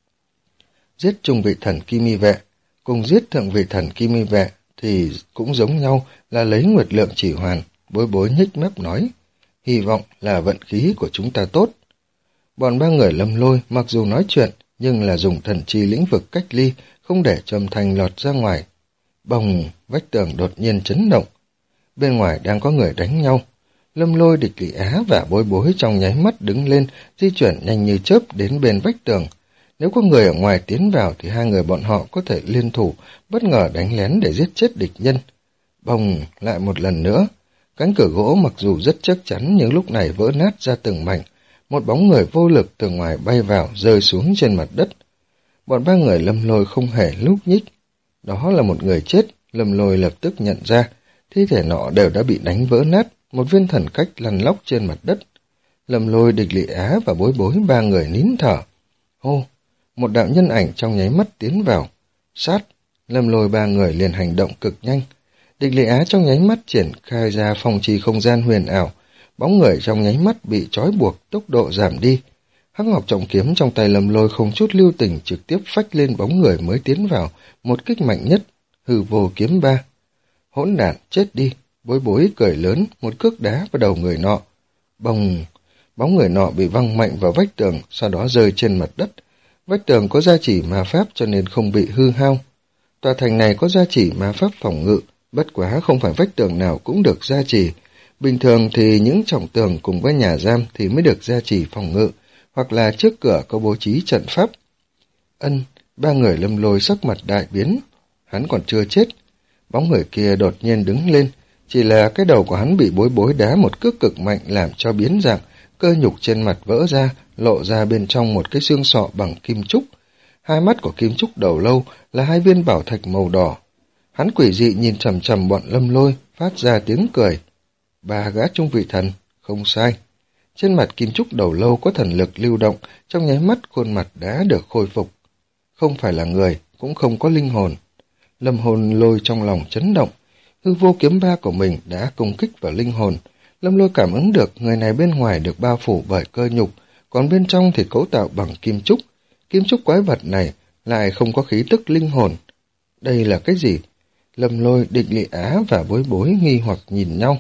Giết trung vị thần Kim Y Vệ, cùng giết thượng vị thần Kim Y Vệ thì cũng giống nhau là lấy Nguyệt Lượng Chỉ Hoàn. Bối Bối nhếch mép nói, hy vọng là vận khí của chúng ta tốt. Bọn ba người Lâm Lôi mặc dù nói chuyện nhưng là dùng thần chi lĩnh vực cách ly, không để cho âm thanh lọt ra ngoài. Bồng, vách tường đột nhiên chấn động. Bên ngoài đang có người đánh nhau. Lâm Lôi, Địch Lệ Á và Bối Bối trong nháy mắt đứng lên, di chuyển nhanh như chớp đến bên vách tường. Nếu có người ở ngoài tiến vào thì hai người bọn họ có thể liên thủ, bất ngờ đánh lén để giết chết địch nhân. Bồng, lại một lần nữa. Cánh cửa gỗ mặc dù rất chắc chắn nhưng lúc này vỡ nát ra từng mảnh. Một bóng người vô lực từ ngoài bay vào, rơi xuống trên mặt đất. Bọn ba người Lâm Lôi không hề lúc nhích. Đó là một người chết, Lâm Lôi lập tức nhận ra. Thi thể nọ đều đã bị đánh vỡ nát, một viên thần cách lăn lóc trên mặt đất. Lâm Lôi, Địch Lệ Á và Bối Bối ba người nín thở. Hô, một đạo nhân ảnh trong nháy mắt tiến vào. Sát, Lâm Lôi ba người liền hành động cực nhanh. Địch Lệ Á trong nháy mắt triển khai ra phong trì không gian huyền ảo. Bóng người trong nháy mắt bị trói buộc, tốc độ giảm đi. Hắc Ngọc trọng kiếm trong tay Lâm Lôi không chút lưu tình trực tiếp phách lên bóng người mới tiến vào, một kích mạnh nhất, hư vô kiếm ba. Hỗn đản, chết đi, Bối Bối cười lớn, một cước đá vào đầu người nọ. Bồng, bóng người nọ bị văng mạnh vào vách tường, sau đó rơi trên mặt đất. Vách tường có gia chỉ ma pháp cho nên không bị hư hao. Tòa thành này có gia chỉ ma pháp phòng ngự, bất quá không phải vách tường nào cũng được gia trì. Bình thường thì những trọng tường cùng với nhà giam thì mới được gia trì phòng ngự, hoặc là trước cửa có bố trí trận pháp. Ân, ba người Lâm Lôi sắc mặt đại biến, hắn còn chưa chết. Bóng người kia đột nhiên đứng lên, chỉ là cái đầu của hắn bị Bối Bối đá một cước cực mạnh làm cho biến dạng, cơ nhục trên mặt vỡ ra, lộ ra bên trong một cái xương sọ bằng kim trúc. Hai mắt của kim trúc đầu lâu là hai viên bảo thạch màu đỏ. Hắn quỷ dị nhìn chằm chằm bọn Lâm Lôi, phát ra tiếng cười. Ba gã trung vị thần, không sai. Trên mặt kim trúc đầu lâu có thần lực lưu động, trong nháy mắt khuôn mặt đã được khôi phục. Không phải là người, cũng không có linh hồn. Lâm Hồn Lôi trong lòng chấn động, hư vô kiếm ba của mình đã công kích vào linh hồn. Lâm Lôi cảm ứng được người này bên ngoài được bao phủ bởi cơ nhục, còn bên trong thì cấu tạo bằng kim trúc. Kim trúc quái vật này lại không có khí tức linh hồn. Đây là cái gì? Lâm Lôi, Địch Lệ Á và Bối Bối nghi hoặc nhìn nhau.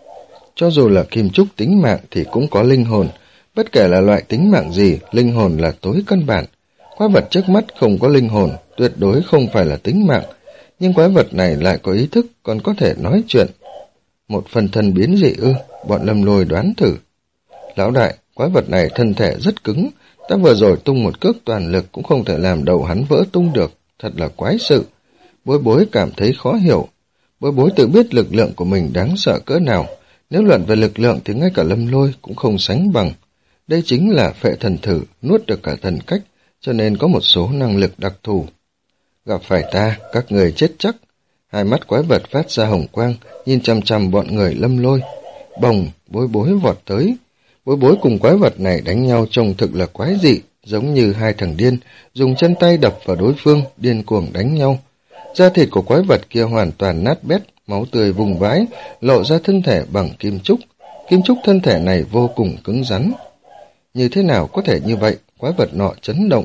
Cho dù là kim trúc tính mạng thì cũng có linh hồn. Bất kể là loại tính mạng gì, linh hồn là tối căn bản. Quái vật trước mắt không có linh hồn, tuyệt đối không phải là tính mạng. Nhưng quái vật này lại có ý thức, còn có thể nói chuyện. Một phần thân biến dị ư, bọn Lâm Lôi đoán thử. Lão đại, quái vật này thân thể rất cứng, ta vừa rồi tung một cước toàn lực cũng không thể làm đầu hắn vỡ tung được, thật là quái sự. Bối bối cảm thấy khó hiểu. Bối bối tự biết lực lượng của mình đáng sợ cỡ nào, nếu luận về lực lượng thì ngay cả Lâm Lôi cũng không sánh bằng. Đây chính là phệ thần thử, nuốt được cả thần cách, cho nên có một số năng lực đặc thù. Gặp phải ta, các người chết chắc. Hai mắt quái vật phát ra hồng quang, nhìn chằm chằm bọn người Lâm Lôi. Bồng, bối bối vọt tới. Bối bối cùng quái vật này đánh nhau trông thực là quái dị, giống như hai thằng điên, dùng chân tay đập vào đối phương, điên cuồng đánh nhau. Da thịt của quái vật kia hoàn toàn nát bét, máu tươi vùng vãi, lộ ra thân thể bằng kim trúc. Kim trúc thân thể này vô cùng cứng rắn. Như thế nào có thể như vậy? Quái vật nọ chấn động.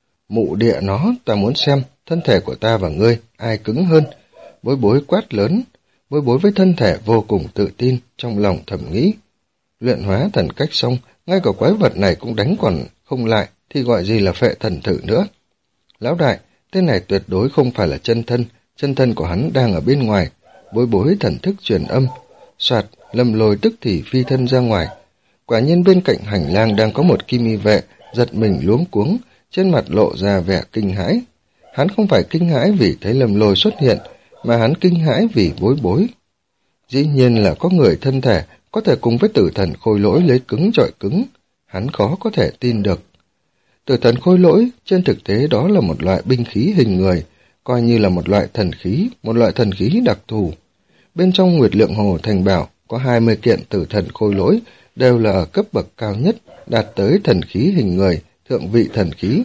Mụ địa nó, ta muốn xem, thân thể của ta và ngươi, ai cứng hơn? Bối bối quát lớn. Bối bối với thân thể vô cùng tự tin, trong lòng thầm nghĩ. Luyện hóa thần cách xong, ngay cả quái vật này cũng đánh còn không lại, thì gọi gì là phệ thần thử nữa. Lão đại, tên này tuyệt đối không phải là chân thân, chân thân của hắn đang ở bên ngoài. Bối bối thần thức truyền âm. Soạt, Lâm Lôi tức thì phi thân ra ngoài. Quả nhiên bên cạnh hành lang đang có một kim y vệ, giật mình luống cuống, trên mặt lộ ra vẻ kinh hãi. Hắn không phải kinh hãi vì thấy Lâm Lôi xuất hiện, mà hắn kinh hãi vì bối bối. Dĩ nhiên là có người thân thể có thể cùng với tử thần khôi lỗi lấy cứng chọi cứng, hắn khó có thể tin được. Tử thần khôi lỗi, trên thực tế đó là một loại binh khí hình người, coi như là một loại thần khí, một loại thần khí đặc thù. Bên trong Nguyệt Lượng Hồ Thành Bảo có hai mươi kiện tử thần khôi lỗi, đều là ở cấp bậc cao nhất, đạt tới thần khí hình người, thượng vị thần khí.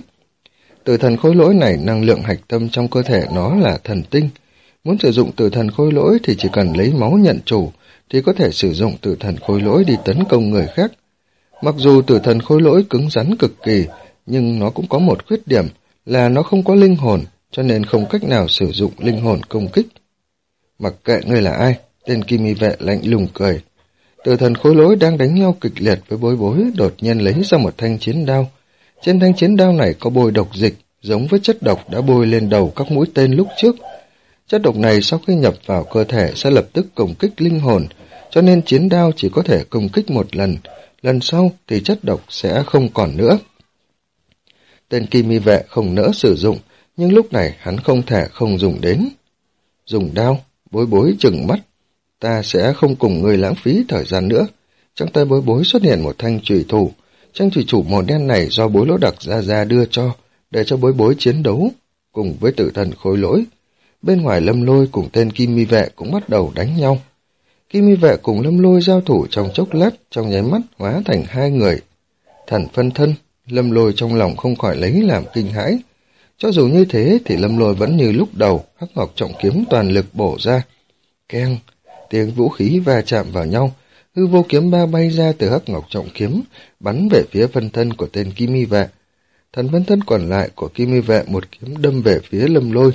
Tử thần khôi lỗi này năng lượng hạch tâm trong cơ thể nó là thần tinh. Muốn sử dụng tử thần khôi lỗi thì chỉ cần lấy máu nhận chủ, thì có thể sử dụng tử thần khôi lỗi đi tấn công người khác. Mặc dù tử thần khôi lỗi cứng rắn cực kỳ, nhưng nó cũng có một khuyết điểm là nó không có linh hồn, cho nên không cách nào sử dụng linh hồn công kích. Mặc kệ ngươi là ai, tên kim y vệ lạnh lùng cười. Tử thần khôi lỗi đang đánh nhau kịch liệt với bối bối, đột nhiên lấy ra một thanh chiến đao. Trên thanh chiến đao này có bôi độc dịch, giống với chất độc đã bôi lên đầu các mũi tên lúc trước. Chất độc này sau khi nhập vào cơ thể sẽ lập tức công kích linh hồn, cho nên chiến đao chỉ có thể công kích một lần, lần sau thì chất độc sẽ không còn nữa. Tên kim y vệ không nỡ sử dụng, nhưng lúc này hắn không thể không dùng đến. Dùng đao, bối bối trừng mắt. Ta sẽ không cùng người lãng phí thời gian nữa. Trong tay bối bối xuất hiện một thanh chùy thủ. Thanh chùy thủ màu đen này do bối lỗ đặc ra ra đưa cho, để cho bối bối chiến đấu, cùng với tử thần khôi lỗi. Bên ngoài Lâm Lôi cùng tên kim y vệ cũng bắt đầu đánh nhau. Kim y vệ cùng Lâm Lôi giao thủ trong chốc lát, trong nháy mắt hóa thành hai người. Thần phân thân, Lâm Lôi trong lòng không khỏi lấy làm kinh hãi. Cho dù như thế thì Lâm Lôi vẫn như lúc đầu, hắc ngọc trọng kiếm toàn lực bổ ra. Keng, tiếng vũ khí va chạm vào nhau, hư vô kiếm ba bay ra từ hắc ngọc trọng kiếm, bắn về phía phân thân của tên kim y vệ. Thần phân thân còn lại của kim y vệ một kiếm đâm về phía Lâm Lôi.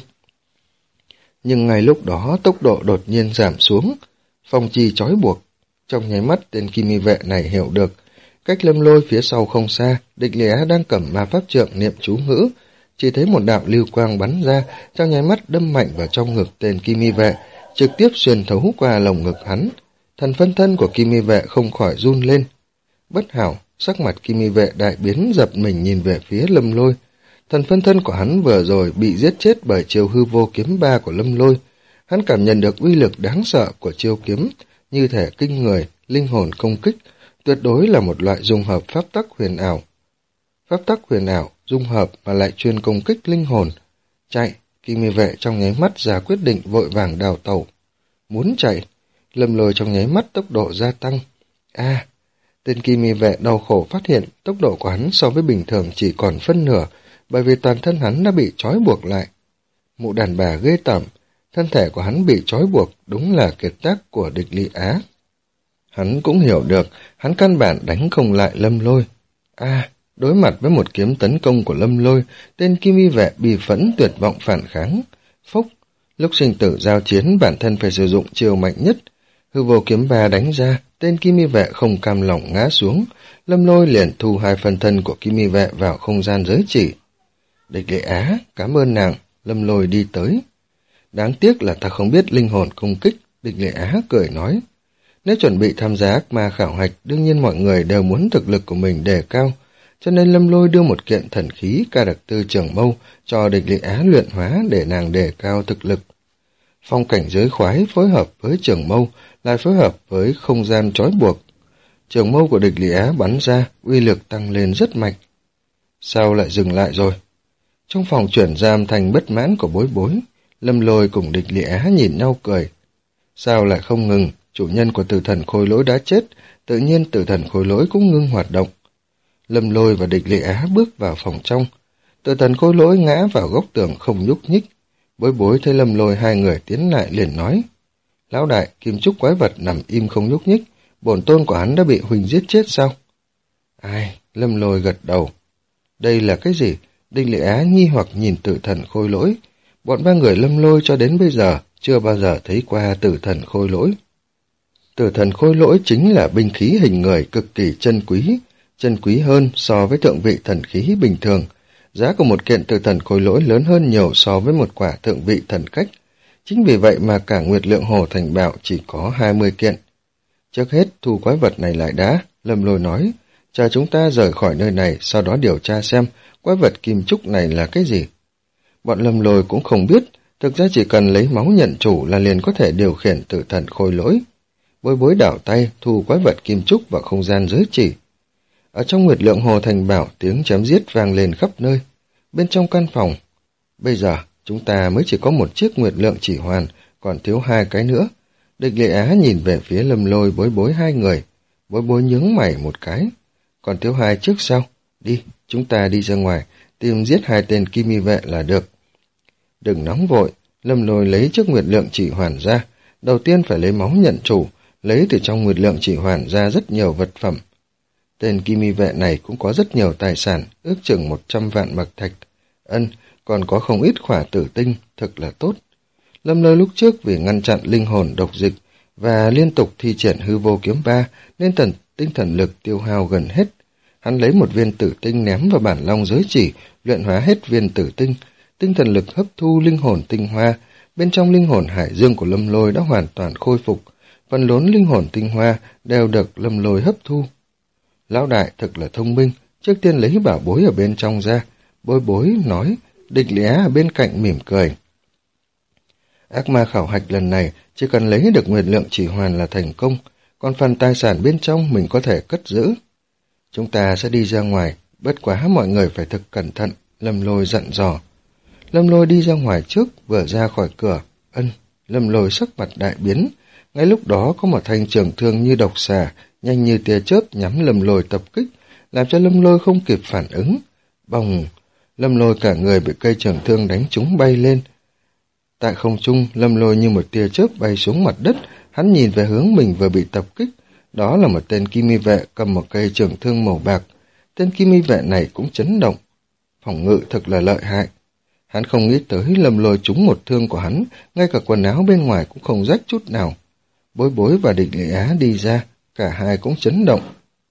Nhưng ngay lúc đó tốc độ đột nhiên giảm xuống, phong chi trói buộc. Trong nháy mắt tên kim y vệ này hiểu được, cách Lâm Lôi phía sau không xa, Địch Lệ Á đang cầm ma pháp trượng niệm chú ngữ, chỉ thấy một đạo lưu quang bắn ra, trong nháy mắt đâm mạnh vào trong ngực tên kim y vệ, trực tiếp xuyên thấu qua lồng ngực hắn. Thần phân thân của kim y vệ không khỏi run lên. Bất hảo, sắc mặt kim y vệ đại biến, giật mình nhìn về phía Lâm Lôi. Thần phân thân của hắn vừa rồi bị giết chết bởi chiêu hư vô kiếm ba của Lâm Lôi. Hắn cảm nhận được uy lực đáng sợ của chiêu kiếm, như thể kinh người, linh hồn công kích, tuyệt đối là một loại dung hợp pháp tắc huyền ảo. Pháp tắc huyền ảo, dung hợp mà lại chuyên công kích linh hồn. Chạy, kim y vệ trong nháy mắt ra quyết định vội vàng đào tẩu. Muốn chạy, Lâm Lôi trong nháy mắt tốc độ gia tăng. A, à, tên kim y vệ đau khổ phát hiện tốc độ của hắn so với bình thường chỉ còn phân nửa, bởi vì toàn thân hắn đã bị trói buộc lại. Mụ đàn bà ghê tởm, thân thể của hắn bị trói buộc đúng là kiệt tác của Địch Lị Á. Hắn cũng hiểu được, hắn căn bản đánh không lại Lâm Lôi. A, à, đối mặt với một kiếm tấn công của Lâm Lôi, tên kim y vệ bị phẫn tuyệt vọng phản kháng. Phốc, lúc sinh tử giao chiến bản thân phải sử dụng chiêu mạnh nhất. Hư vô kiếm ba đánh ra, tên kim y vệ không cam lòng ngã xuống. Lâm Lôi liền thu hai phần thân của kim y vệ vào không gian giới chỉ. Địch Lệ Á, cảm ơn nàng. Lâm Lôi đi tới. Đáng tiếc là ta không biết linh hồn công kích, Địch Lệ Á cười nói. Nếu chuẩn bị tham gia ác ma khảo hạch, đương nhiên mọi người đều muốn thực lực của mình đề cao, cho nên Lâm Lôi đưa một kiện thần khí ca đặc tư trường mâu cho Địch Lị Á luyện hóa để nàng đề cao thực lực. Phong cảnh giới khoái phối hợp với trường mâu, lại phối hợp với không gian trói buộc. Trường mâu của Địch Lị Á bắn ra, uy lực tăng lên rất mạnh. Sao lại dừng lại rồi? Trong phòng chuyển giam thành bất mãn của Bối Bối, Lâm Lôi cùng Địch Lị Á nhìn nhau cười. Sao lại không ngừng? Chủ nhân của tử thần khôi lỗi đã chết, tự nhiên tử thần khôi lỗi cũng ngưng hoạt động. Lâm Lôi và Địch Lị Á bước vào phòng trong. Tử thần khôi lỗi ngã vào góc tường không nhúc nhích. Bối Bối thấy Lâm Lôi hai người tiến lại liền nói: Lão đại, kim trúc quái vật nằm im không nhúc nhích, bổn tôn của hắn đã bị Huỳnh giết chết sao? Ai? Lâm Lôi gật đầu. Đây là cái gì? Địch Lị Á nghi hoặc nhìn tử thần khôi lỗi. Bọn ba người Lâm Lôi cho đến bây giờ chưa bao giờ thấy qua tử thần khôi lỗi. Tử thần khôi lỗi chính là binh khí hình người cực kỳ chân quý, chân quý hơn so với thượng vị thần khí bình thường. Giá của một kiện tử thần khôi lỗi lớn hơn nhiều so với một quả thượng vị thần cách. Chính vì vậy mà cả Nguyệt Lượng Hồ Thành Bảo chỉ có hai mươi kiện. Trước hết thu quái vật này lại đã, Lâm Lôi nói, chờ chúng ta rời khỏi nơi này, sau đó điều tra xem quái vật kim trúc này là cái gì. Bọn Lâm Lôi cũng không biết, thực ra chỉ cần lấy máu nhận chủ là liền có thể điều khiển tử thần khôi lỗi. Bối Bối đảo tay thu quái vật kim trúc vào không gian giới chỉ. Ở trong Nguyệt Lượng Hồ Thành Bảo, tiếng chém giết vang lên khắp nơi. Bên trong căn phòng, bây giờ chúng ta mới chỉ có một chiếc Nguyệt Lượng chỉ hoàn, còn thiếu hai cái nữa. Địch Lị Á nhìn về phía Lâm Lôi Bối Bối hai người. Bối Bối nhướng mày một cái. Còn thiếu hai chiếc sao? Đi, chúng ta đi ra ngoài, tìm giết hai tên kim y vệ là được. Đừng nóng vội, Lâm Lôi lấy chiếc Nguyệt Lượng chỉ hoàn ra. Đầu tiên phải lấy máu nhận chủ, lấy từ trong Nguyệt Lượng chỉ hoàn ra rất nhiều vật phẩm. Tên kim y vệ này cũng có rất nhiều tài sản, ước chừng một trăm vạn bạc thạch. Ân, còn có không ít khỏa tử tinh, thực là tốt. Lâm Lôi lúc trước vì ngăn chặn linh hồn độc dịch và liên tục thi triển hư vô kiếm ba nên thần tinh thần lực tiêu hao gần hết. Hắn lấy một viên tử tinh ném vào bản long giới chỉ, luyện hóa hết viên tử tinh. Tinh thần lực hấp thu linh hồn tinh hoa, bên trong linh hồn hải dương của Lâm Lôi đã hoàn toàn khôi phục. Phần lớn linh hồn tinh hoa đều được Lâm Lôi hấp thu. Lão đại thật là thông minh, trước tiên lấy bảo bối ở bên trong ra. Bối Bối nói, Địch Lị Á ở bên cạnh mỉm cười. Ác ma khảo hạch lần này chỉ cần lấy được Nguyệt Lượng chỉ hoàn là thành công, còn phần tài sản bên trong mình có thể cất giữ. Chúng ta sẽ đi ra ngoài, bất quá mọi người phải thực cẩn thận, Lâm Lôi dặn dò. Lâm Lôi đi ra ngoài trước, vừa ra khỏi cửa, ân, Lâm Lôi sắc mặt đại biến. Ngay lúc đó có một thanh trường thương như độc xà, nhanh như tia chớp nhắm Lâm Lôi tập kích, làm cho Lâm Lôi không kịp phản ứng. Bồng, Lâm Lôi cả người bị cây trường thương đánh trúng bay lên. Tại không trung, Lâm Lôi như một tia chớp bay xuống mặt đất, hắn nhìn về hướng mình vừa bị tập kích. Đó là một tên kim y vệ cầm một cây trường thương màu bạc. Tên kim y vệ này cũng chấn động. Phòng ngự thật là lợi hại. Hắn không nghĩ tới Lâm Lôi trúng một thương của hắn, ngay cả quần áo bên ngoài cũng không rách chút nào. Bối Bối và Địch Lị Á đi ra, cả hai cũng chấn động.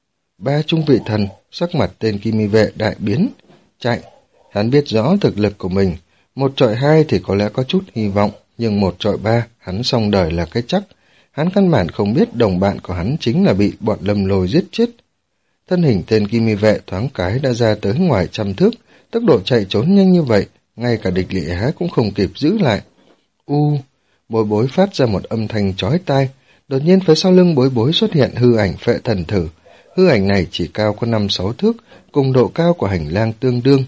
Ba trung vị thần, sắc mặt tên kim y vệ đại biến. Chạy, hắn biết rõ thực lực của mình. Một trọi hai thì có lẽ có chút hy vọng, nhưng một trọi ba, hắn xong đời là cái chắc. Hắn căn bản không biết đồng bạn của hắn chính là bị bọn Lâm Lôi giết chết. Thân hình tên kim y vệ thoáng cái đã ra tới ngoài trăm thước, tốc độ chạy trốn nhanh như vậy, ngay cả Địch Lị Á cũng không kịp giữ lại. U, Bối Bối phát ra một âm thanh chói tai. Đột nhiên phía sau lưng Bối Bối xuất hiện hư ảnh phệ thần thử. Hư ảnh này chỉ cao có năm sáu thước, cùng độ cao của hành lang tương đương.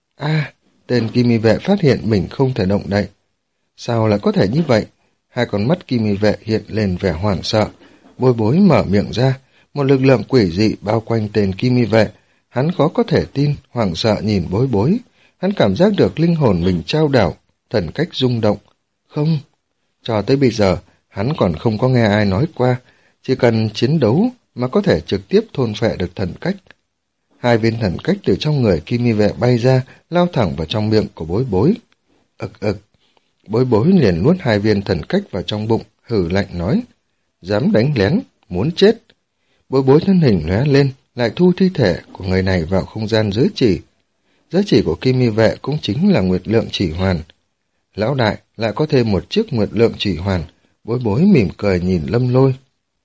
A, tên kim y vệ phát hiện mình không thể động đậy. Sao lại có thể như vậy? Hai con mắt kim y vệ hiện lên vẻ hoảng sợ. Bối Bối mở miệng ra, một lực lượng quỷ dị bao quanh tên kim y vệ. Hắn khó có thể tin, hoảng sợ nhìn Bối Bối. Hắn cảm giác được linh hồn mình trao đảo, thần cách rung động. Không, cho tới bây giờ, hắn còn không có nghe ai nói qua, chỉ cần chiến đấu mà có thể trực tiếp thôn phệ được thần cách. Hai viên thần cách từ trong người kim y vệ bay ra, lao thẳng vào trong miệng của Bối Bối. Ực ực, Bối Bối liền nuốt hai viên thần cách vào trong bụng, hử lạnh nói, dám đánh lén, muốn chết. Bối Bối thân hình lóe lên, lại thu thi thể của người này vào không gian giới chỉ. Giới chỉ của kim y vệ cũng chính là Nguyệt Lượng chỉ hoàn. Lão đại lại có thêm một chiếc Nguyệt Lượng chỉ hoàn. Bối Bối mỉm cười nhìn Lâm Lôi.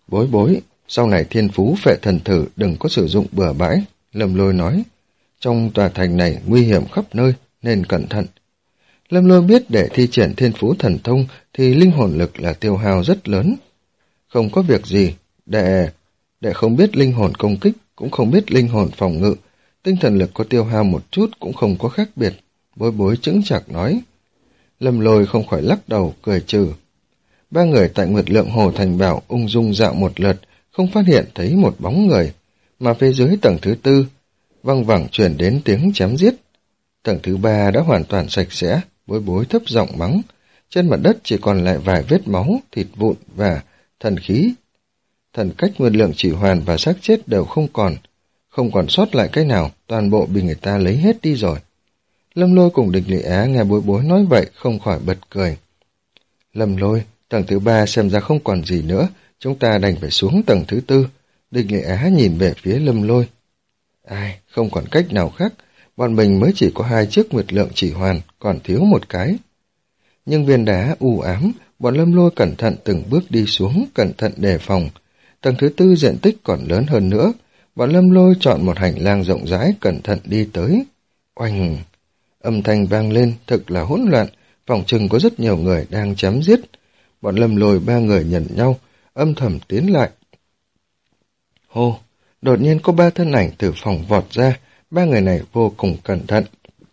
Bối bối, sau này thiên phú phệ thần thử đừng có sử dụng bừa bãi, Lâm Lôi nói. Trong tòa thành này nguy hiểm khắp nơi, nên cẩn thận. Lâm Lôi biết để thi triển thiên phú thần thông thì linh hồn lực là tiêu hao rất lớn. Không có việc gì, để, để không biết linh hồn công kích, cũng không biết linh hồn phòng ngự, tinh thần lực có tiêu hao một chút cũng không có khác biệt, Bối bối chững chạc nói. Lâm Lôi không khỏi lắc đầu, cười trừ. Ba người tại Nguyệt Lượng Hồ Thành Bảo ung dung dạo một lượt, không phát hiện thấy một bóng người, mà phía dưới tầng thứ tư, văng vẳng chuyển đến tiếng chém giết. Tầng thứ ba đã hoàn toàn sạch sẽ, Bối bối thấp giọng mắng, trên mặt đất chỉ còn lại vài vết máu, thịt vụn và thần khí. Thần cách Nguyệt Lượng Chỉ Hoàn và xác chết đều không còn, không còn sót lại cái nào, toàn bộ bị người ta lấy hết đi rồi. Lâm Lôi cùng Địch Lệ Á nghe Bối bối nói vậy không khỏi bật cười. Lâm Lôi, tầng thứ ba xem ra không còn gì nữa, chúng ta đành phải xuống tầng thứ tư. Địch Lệ Á nhìn về phía Lâm Lôi. Ai, không còn cách nào khác, bọn mình mới chỉ có hai chiếc Nguyệt Lượng Chỉ Hoàn, còn thiếu một cái. Nhưng viên đá u ám, bọn Lâm Lôi cẩn thận từng bước đi xuống, cẩn thận đề phòng. Tầng thứ tư diện tích còn lớn hơn nữa, bọn Lâm Lôi chọn một hành lang rộng rãi, cẩn thận đi tới. Oanh! Âm thanh vang lên, thực là hỗn loạn, phòng chừng có rất nhiều người đang chém giết. Bọn Lâm Lôi ba người nhận nhau, âm thầm tiến lại. Hô! Đột nhiên có ba thân ảnh từ phòng vọt ra, ba người này vô cùng cẩn thận.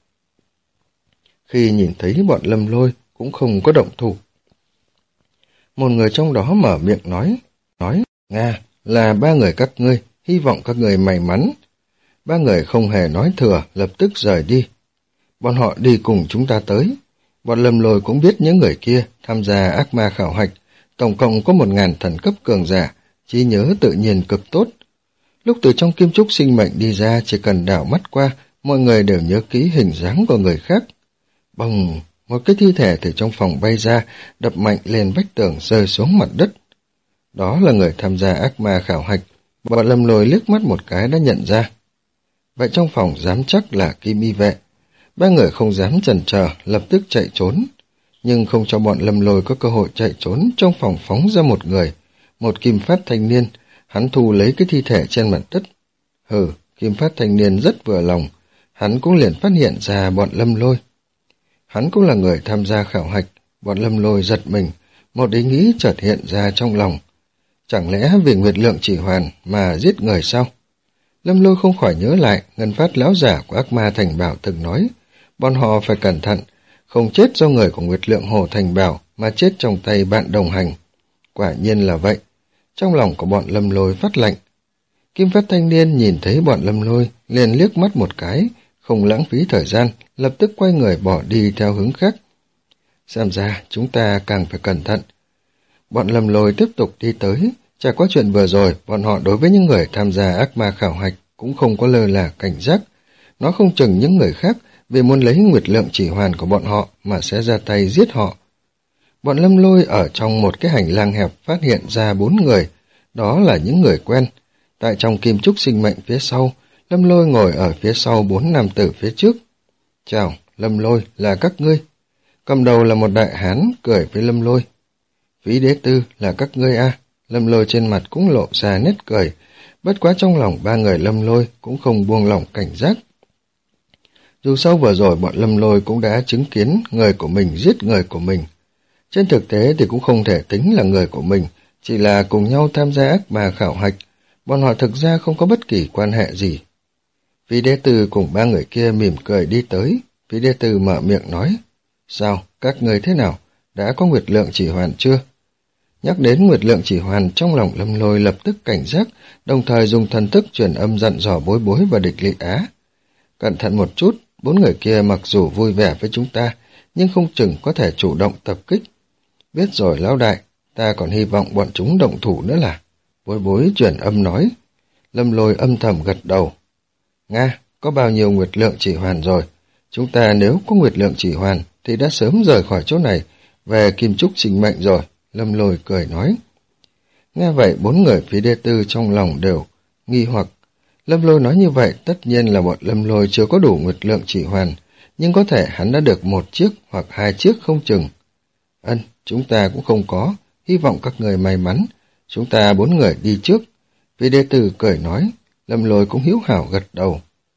Khi nhìn thấy bọn Lâm Lôi, cũng không có động thủ. Một người trong đó mở miệng nói, nói, Nga, là ba người các ngươi, hy vọng các người may mắn. Ba người không hề nói thừa, lập tức rời đi. Bọn họ đi cùng chúng ta tới. Bọn Lâm Lôi cũng biết những người kia tham gia ác ma khảo hạch, tổng cộng có một ngàn thần cấp cường giả, trí nhớ tự nhiên cực tốt. Lúc từ trong kim trúc sinh mệnh đi ra, chỉ cần đảo mắt qua, mọi người đều nhớ kỹ hình dáng của người khác. Bồng, một cái thi thể từ trong phòng bay ra, đập mạnh lên vách tường rơi xuống mặt đất. Đó là người tham gia ác ma khảo hạch, bọn Lâm Lôi liếc mắt một cái đã nhận ra. Vậy trong phòng dám chắc là Kim Y vệ. Ba người không dám chần chờ, lập tức chạy trốn. Nhưng không cho bọn Lâm Lôi có cơ hội chạy trốn, trong phòng phóng ra một người, một kim phát thanh niên, hắn thu lấy cái thi thể trên mặt đất. Hừ, kim phát thanh niên rất vừa lòng, hắn cũng liền phát hiện ra bọn Lâm Lôi. Hắn cũng là người tham gia khảo hạch, bọn Lâm Lôi giật mình, một ý nghĩ chợt hiện ra trong lòng. Chẳng lẽ vì Nguyệt Lượng Chỉ Hoàn mà giết người sao? Lâm Lôi không khỏi nhớ lại, Ngân Phát lão giả của ác ma Thành Bảo từng nói, bọn họ phải cẩn thận, không chết do người của Nguyệt Lượng Hồ Thành Bảo mà chết trong tay bạn đồng hành. Quả nhiên là vậy. Trong lòng của bọn Lâm Lôi phát lạnh. Kim phát thanh niên nhìn thấy bọn Lâm Lôi, liền liếc mắt một cái, không lãng phí thời gian, lập tức quay người bỏ đi theo hướng khác. Xem ra chúng ta càng phải cẩn thận. Bọn Lâm Lôi tiếp tục đi tới, trải qua chuyện vừa rồi, bọn họ đối với những người tham gia ác ma khảo hạch cũng không có lơ là cảnh giác. Nó không chừng những người khác vì muốn lấy Nguyệt Lượng Chỉ Hoàn của bọn họ mà sẽ ra tay giết họ. Bọn Lâm Lôi ở trong một cái hành lang hẹp phát hiện ra bốn người, đó là những người quen. Tại trong kim trúc sinh mệnh phía sau, Lâm Lôi ngồi ở phía sau bốn nam tử phía trước. Chào, Lâm Lôi, là các ngươi. Cầm đầu là một đại hán, cười với Lâm Lôi. Phí Đế Tư, là các ngươi a. À? Lâm Lôi trên mặt cũng lộ ra nét cười, bất quá trong lòng ba người Lâm Lôi cũng không buông lỏng cảnh giác. Dù sao vừa rồi bọn Lâm Lôi cũng đã chứng kiến người của mình giết người của mình. Trên thực tế thì cũng không thể tính là người của mình, chỉ là cùng nhau tham gia ác ma khảo hạch, bọn họ thực ra không có bất kỳ quan hệ gì. Phí Đế Tư cùng ba người kia mỉm cười đi tới, Phí Đế Tư mở miệng nói, sao, các người thế nào, đã có Nguyệt Lượng Chỉ Hoàn chưa? Nhắc đến Nguyệt Lượng Chỉ Hoàn, trong lòng Lâm Lôi lập tức cảnh giác, đồng thời dùng thần thức truyền âm dặn dò Bối Bối và Địch Lị Á. Cẩn thận một chút, bốn người kia mặc dù vui vẻ với chúng ta, nhưng không chừng có thể chủ động tập kích. Biết rồi lão đại, ta còn hy vọng bọn chúng động thủ nữa là. Bối Bối truyền âm nói. Lâm Lôi âm thầm gật đầu. Nga, có bao nhiêu Nguyệt Lượng Chỉ Hoàn rồi? Chúng ta nếu có Nguyệt Lượng Chỉ Hoàn thì đã sớm rời khỏi chỗ này, về kim trúc sinh mệnh rồi. Lâm Lôi cười nói. Nghe vậy bốn người phía Đế Tư trong lòng đều nghi hoặc. Lâm Lôi nói như vậy tất nhiên là bọn Lâm Lôi chưa có đủ Nguyệt Lượng Chỉ Hoàn, nhưng có thể hắn đã được một chiếc hoặc hai chiếc không chừng. Ân, chúng ta cũng không có, hy vọng các người may mắn. chúng ta bốn người đi trước. Vị đệ tử cười nói, Lâm Lôi cũng hữu hảo gật đầu.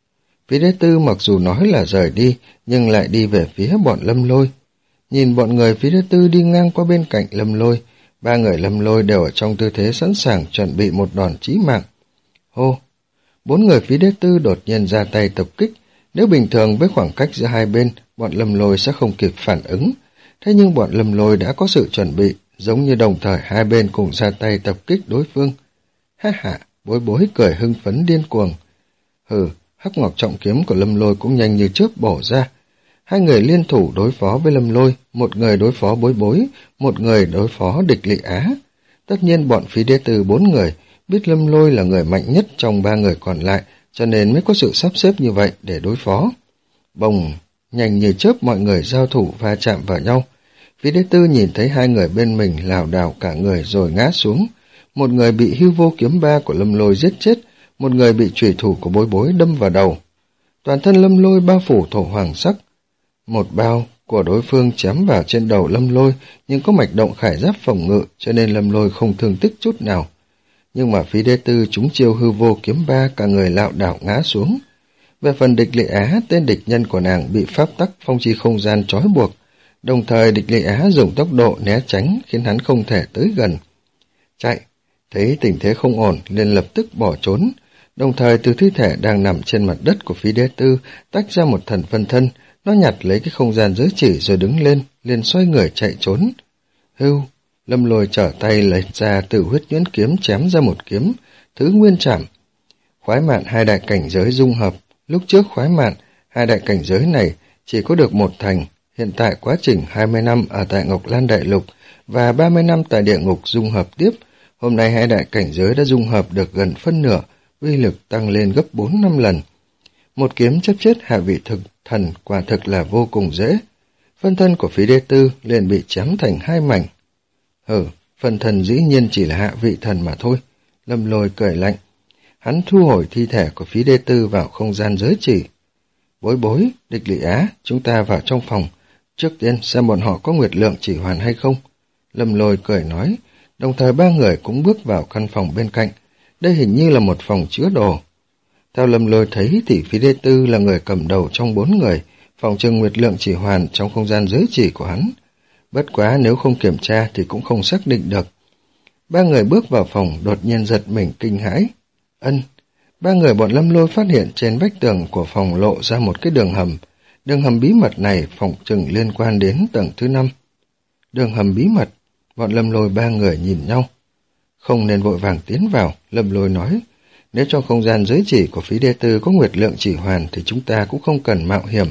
Vị đệ tử mặc dù nói là rời đi, nhưng lại đi về phía bọn Lâm Lôi. Nhìn bọn người Vị đệ tử đi ngang qua bên cạnh Lâm Lôi, ba người Lâm Lôi đều ở trong tư thế sẵn sàng chuẩn bị một đòn chí mạng. Hô! Bốn người Vị đệ tử đột nhiên ra tay tập kích. Nếu bình thường với khoảng cách giữa hai bên, bọn Lâm Lôi sẽ không kịp phản ứng. Thế nhưng bọn Lâm Lôi đã có sự chuẩn bị, giống như đồng thời hai bên cùng ra tay tập kích đối phương. Ha ha, Bối Bối cười hưng phấn điên cuồng. Hừ, hắc ngọc trọng kiếm của Lâm Lôi cũng nhanh như chớp bổ ra. Hai người liên thủ đối phó với Lâm Lôi, một người đối phó Bối Bối, một người đối phó Địch Lị Á. Tất nhiên bọn phí đệ tử bốn người biết Lâm Lôi là người mạnh nhất trong ba người còn lại, cho nên mới có sự sắp xếp như vậy để đối phó. Bồng, nhanh như chớp mọi người giao thủ va chạm vào nhau. Phí đệ tử nhìn thấy hai người bên mình lảo đảo cả người rồi ngã xuống. Một người bị hưu vô kiếm ba của Lâm Lôi giết chết, một người bị chủy thủ của Bối Bối đâm vào đầu. Toàn thân Lâm Lôi bao phủ thổ hoàng sắc. Một bao của đối phương chém vào trên đầu Lâm Lôi, nhưng có mạch động khải giáp phòng ngự, cho nên Lâm Lôi không thương tích chút nào. Nhưng mà phí đệ tử chúng chiêu hư vô kiếm ba, cả người lảo đảo ngã xuống. Về phần Địch Lị Á, tên địch nhân của nàng bị pháp tắc phong chi không gian trói buộc, đồng thời Địch Lị Á dùng tốc độ né tránh khiến hắn không thể tới gần. Chạy, thấy tình thế không ổn liền lập tức bỏ trốn, đồng thời từ thi thể đang nằm trên mặt đất của phí đệ tử tách ra một thần phân thân, nó nhặt lấy cái không gian giới chỉ rồi đứng lên, liền xoay người chạy trốn. Hưu, Lâm Lôi trở tay lấy ra Tử Huyết Nhuyễn kiếm chém ra một kiếm, thứ nguyên trảm. Khoái mạn hai đại cảnh giới dung hợp, lúc trước khoái mạn hai đại cảnh giới này chỉ có được một thành, hiện tại quá trình hai mươi năm ở tại Ngọc Lan Đại Lục và ba mươi năm tại địa ngục dung hợp tiếp, hôm nay hai đại cảnh giới đã dung hợp được gần phân nửa, uy lực tăng lên gấp bốn năm lần. Một kiếm chấp chết hạ vị thực thần quả thực là vô cùng dễ. Phân thân của phí đệ tử liền bị chém thành hai mảnh. Hừ, phân thân dĩ nhiên chỉ là hạ vị thần mà thôi. Lâm Lôi cười lạnh. Hắn thu hồi thi thể của phí đệ tử vào không gian giới chỉ. Bối Bối, Địch Lị Á, chúng ta vào trong phòng. Trước tiên xem bọn họ có nguyệt lượng chỉ hoàn hay không. Lâm Lôi cười nói, đồng thời ba người cũng bước vào căn phòng bên cạnh. Đây hình như là một phòng chứa đồ. Theo Lâm Lôi thấy thì phí đệ tử là người cầm đầu trong bốn người, phòng trừng nguyệt lượng chỉ hoàn trong không gian giới chỉ của hắn. Bất quá nếu không kiểm tra thì cũng không xác định được. Ba người bước vào phòng đột nhiên giật mình kinh hãi. Ân, ba người bọn Lâm Lôi phát hiện trên vách tường của phòng lộ ra một cái đường hầm. Đường hầm bí mật này phòng trừng liên quan đến tầng thứ năm. Đường hầm bí mật, bọn Lâm Lôi ba người nhìn nhau. Không nên vội vàng tiến vào, Lâm Lôi nói. Nếu trong không gian giới chỉ của phí đệ tử có nguyệt lượng chỉ hoàn thì chúng ta cũng không cần mạo hiểm.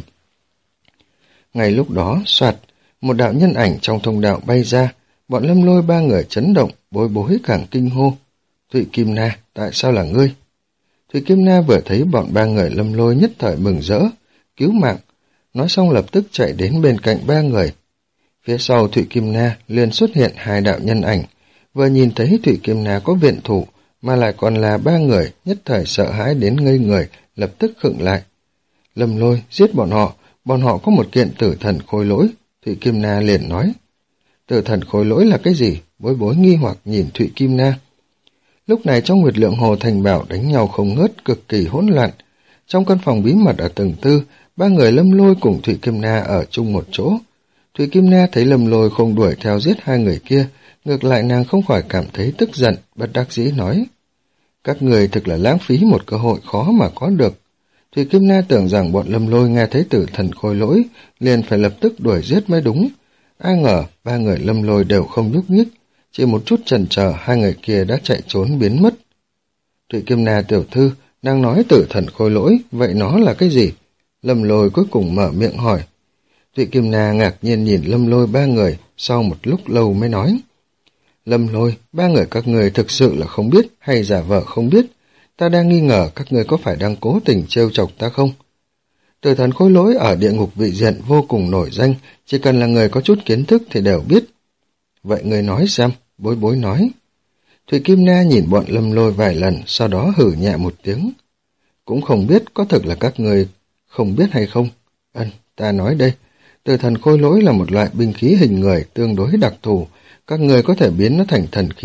Ngay lúc đó, soạt, một đạo nhân ảnh trong thông đạo bay ra, bọn Lâm Lôi ba người chấn động, Bối Bối càng kinh hô. Thụy Kim Na, tại sao là ngươi? Thụy Kim Na vừa thấy bọn ba người Lâm Lôi nhất thời mừng rỡ, cứu mạng, nói xong lập tức chạy đến bên cạnh ba người. Phía sau Thụy Kim Na liền xuất hiện hai đạo nhân ảnh, vừa nhìn thấy Thụy Kim Na có viện thủ, mà lại còn là ba người, nhất thời sợ hãi đến ngây người, lập tức khựng lại. Lâm Lôi, giết bọn họ, bọn họ có một kiện tử thần khôi lỗi, Thụy Kim Na liền nói. Tử thần khôi lỗi là cái gì? Bối Bối nghi hoặc nhìn Thụy Kim Na. Lúc này trong nguyệt lượng hồ thành bảo đánh nhau không ngớt, cực kỳ hỗn loạn. Trong căn phòng bí mật ở tầng tư, ba người Lâm Lôi cùng Thụy Kim Na ở chung một chỗ. Thụy Kim Na thấy Lâm Lôi không đuổi theo giết hai người kia, ngược lại nàng không khỏi cảm thấy tức giận, bất đắc dĩ nói. Các người thực là lãng phí một cơ hội khó mà có được. Thụy Kim Na tưởng rằng bọn Lâm Lôi nghe thấy tử thần khôi lỗi, liền phải lập tức đuổi giết mới đúng. Ai ngờ, ba người Lâm Lôi đều không nhúc nhích, chỉ một chút chần chờ hai người kia đã chạy trốn biến mất. Thụy Kim Na tiểu thư, đang nói tử thần khôi lỗi, vậy nó là cái gì? Lâm Lôi cuối cùng mở miệng hỏi. Thụy Kim Na ngạc nhiên nhìn Lâm Lôi ba người, sau một lúc lâu mới nói. Lâm Lôi, ba người các người thực sự là không biết hay giả vờ không biết. Ta đang nghi ngờ các người có phải đang cố tình trêu chọc ta không? Tử thần khôi lỗi ở địa ngục vị diện vô cùng nổi danh, chỉ cần là người có chút kiến thức thì đều biết. Vậy người nói xem, Bối Bối nói. Thụy Kim Na nhìn bọn Lâm Lôi vài lần, sau đó hử nhẹ một tiếng. Cũng không biết có thực là các người không biết hay không. Ân, ta nói đây, tử thần khôi lỗi là một loại binh khí hình người tương đối đặc thù, các người có thể biến nó thành thần khí,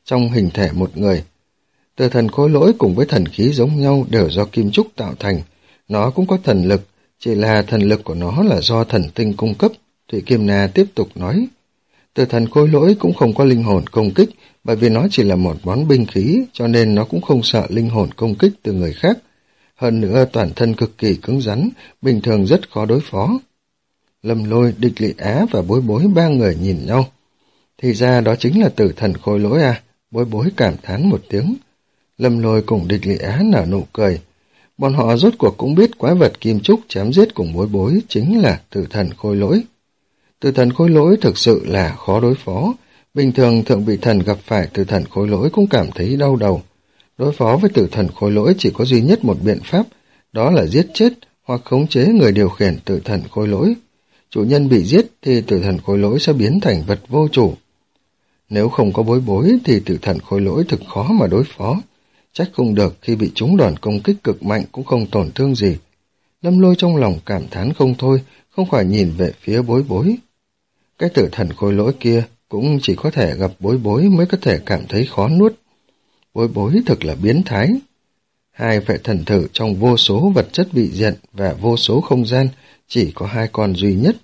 trong hình thể một người. Tử thần khối lỗi cùng với thần khí giống nhau đều do kim trúc tạo thành, nó cũng có thần lực, chỉ là thần lực của nó là do thần tinh cung cấp. Thụy Kim Na tiếp tục nói, tử thần khối lỗi cũng không có linh hồn công kích, bởi vì nó chỉ là một món binh khí, cho nên nó cũng không sợ linh hồn công kích từ người khác. Hơn nữa toàn thân cực kỳ cứng rắn, bình thường rất khó đối phó. Lâm Lôi, Địch Lị Á và Bối Bối ba người nhìn nhau. Thì ra đó chính là tử thần khối lỗi à? Bối Bối cảm thán một tiếng. Lâm Lôi cùng Địch Lị Á nở nụ cười. Bọn họ rốt cuộc cũng biết quái vật kim trúc chém giết cùng Bối Bối chính là tử thần khối lỗi. Tử thần khối lỗi thực sự là khó đối phó. Bình thường thượng vị thần gặp phải tử thần khối lỗi cũng cảm thấy đau đầu. Đối phó với tử thần khối lỗi chỉ có duy nhất một biện pháp, đó là giết chết hoặc khống chế người điều khiển tử thần khối lỗi. Chủ nhân bị giết thì tử thần khối lỗi sẽ biến thành vật vô chủ. Nếu không có Bối Bối thì tử thần khối lỗi thực khó mà đối phó. Trách không được khi bị trúng đòn công kích cực mạnh cũng không tổn thương gì. Lâm Lôi trong lòng cảm thán không thôi, không khỏi nhìn về phía Bối Bối. Cái tử thần khối lỗi kia cũng chỉ có thể gặp Bối Bối mới có thể cảm thấy khó nuốt. Bối Bối thật là biến thái. Hai vệ thần thử trong vô số vật chất bị diệt và vô số không gian, chỉ có hai con duy nhất.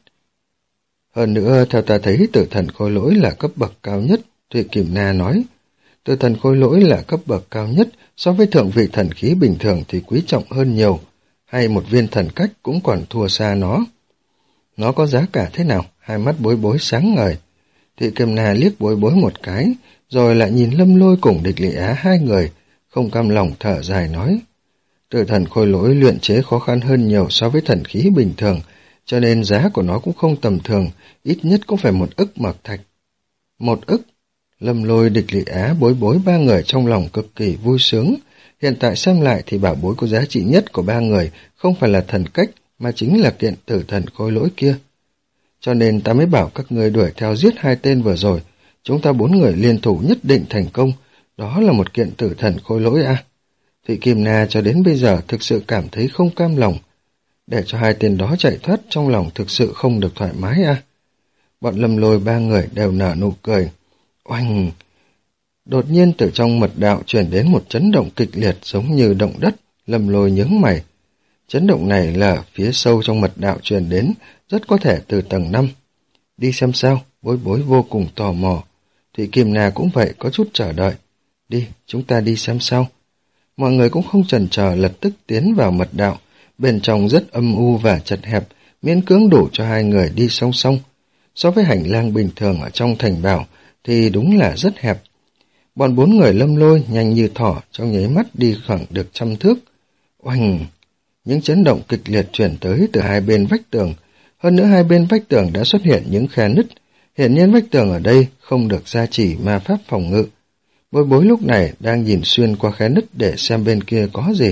Hơn nữa, theo ta thấy tử thần khối lỗi là cấp bậc cao nhất, Thụy Kim Na nói. Tử thần khối lỗi là cấp bậc cao nhất, so với thượng vị thần khí bình thường thì quý trọng hơn nhiều, hay một viên thần cách cũng còn thua xa nó. Nó có giá cả thế nào? Hai mắt Bối Bối sáng ngời. Thụy Kim Na liếc Bối Bối một cái, rồi lại nhìn Lâm Lôi cùng Địch Lị Á hai người, không cam lòng thở dài nói. Tử thần khối lỗi luyện chế khó khăn hơn nhiều so với thần khí bình thường, cho nên giá của nó cũng không tầm thường, ít nhất cũng phải một ức mạc thạch. Một ức? Lâm Lôi, Địch Lị Á, Bối Bối ba người trong lòng cực kỳ vui sướng. Hiện tại xem lại thì bảo bối có giá trị nhất của ba người không phải là thần cách, mà chính là kiện tử thần khối lỗi kia. Cho nên ta mới bảo các người đuổi theo giết hai tên vừa rồi, chúng ta bốn người liên thủ nhất định thành công, đó là một kiện tử thần khối lỗi à. Thụy Kim Na cho đến bây giờ thực sự cảm thấy không cam lòng. Để cho hai tên đó chạy thoát trong lòng thực sự không được thoải mái à. Bọn Lâm Lôi ba người đều nở nụ cười. Oanh! Đột nhiên từ trong mật đạo truyền đến một chấn động kịch liệt giống như động đất. Lâm Lôi nhướng mày. Chấn động này là phía sâu trong mật đạo truyền đến, rất có thể từ tầng năm. Đi xem sao, Bối Bối vô cùng tò mò. Thụy Kim Na cũng vậy, có chút chờ đợi. Đi, chúng ta đi xem sao. Mọi người cũng không chần chờ lập tức tiến vào mật đạo. Bên trong rất âm u và chật hẹp, miễn cưỡng đủ cho hai người đi song song. So với hành lang bình thường ở trong thành bảo thì đúng là rất hẹp. Bọn bốn người Lâm Lôi nhanh như thỏ trong nháy mắt đi khoảng được trăm thước. Oanh! Những chấn động kịch liệt chuyển tới từ hai bên vách tường. Hơn nữa hai bên vách tường đã xuất hiện những khe nứt. Hiện nhiên vách tường ở đây không được gia trì ma pháp phòng ngự. Bối Bối lúc này đang nhìn xuyên qua khe nứt để xem bên kia có gì.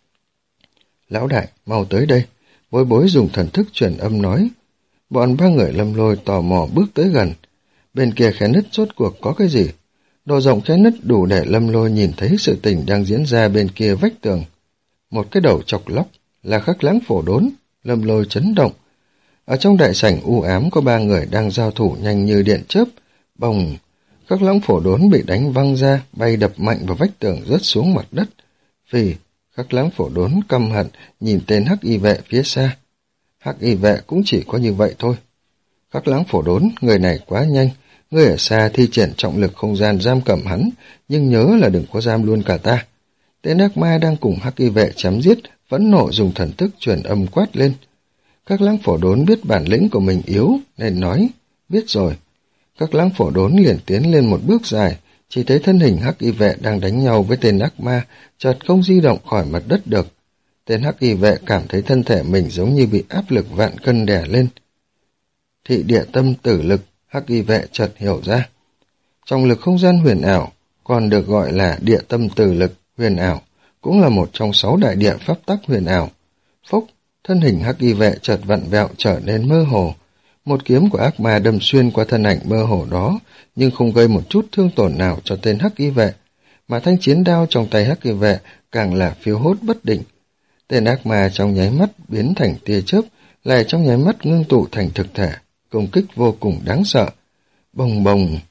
Lão đại, mau tới đây. Bối Bối dùng thần thức truyền âm nói. Bọn ba người Lâm Lôi tò mò bước tới gần. Bên kia khe nứt rốt cuộc có cái gì? Độ rộng khe nứt đủ để Lâm Lôi nhìn thấy sự tình đang diễn ra bên kia vách tường. Một cái đầu chọc lóc là Khắc Lãng Phổ Đốn. Lâm Lôi chấn động. Ở trong đại sảnh u ám có ba người đang giao thủ nhanh như điện chớp. Bồng! Khắc Lãng Phổ Đốn bị đánh văng ra, bay đập mạnh vào vách tường rớt xuống mặt đất. Phì! Khắc Lãng Phổ Đốn căm hận nhìn tên Hắc Y Vệ phía xa. Hắc Y Vệ cũng chỉ có như vậy thôi. Khắc Lãng Phổ Đốn, người này quá nhanh. Người ở xa thi triển trọng lực không gian giam cầm hắn, nhưng nhớ là đừng có giam luôn cả ta. Tên ác ma đang cùng Hắc Y Vệ chém giết, phẫn nộ dùng thần thức truyền âm quát lên. Khắc Lãng Phổ Đốn biết bản lĩnh của mình yếu, nên nói, biết rồi. Khắc Lãng Phổ Đốn liền tiến lên một bước dài, chỉ thấy thân hình Hắc Y Vệ đang đánh nhau với tên ác ma, chợt không di động khỏi mặt đất được. Tên Hắc Y Vệ cảm thấy thân thể mình giống như bị áp lực vạn cân đè lên. Thị địa tâm tử lực, Hắc Y Vệ chợt hiểu ra. Trong lực không gian huyền ảo, còn được gọi là địa tâm tử lực huyền ảo, cũng là một trong sáu đại địa pháp tắc huyền ảo. Phốc, thân hình Hắc Y Vệ chợt vặn vẹo trở nên mơ hồ. Một kiếm của ác ma đâm xuyên qua thân ảnh mơ hồ đó, nhưng không gây một chút thương tổn nào cho tên Hắc Y Vệ, mà thanh chiến đao trong tay Hắc Y Vệ càng là phiêu hốt bất định. Tên ác ma trong nháy mắt biến thành tia chớp, lại trong nháy mắt ngưng tụ thành thực thể, công kích vô cùng đáng sợ. Bồng bồng,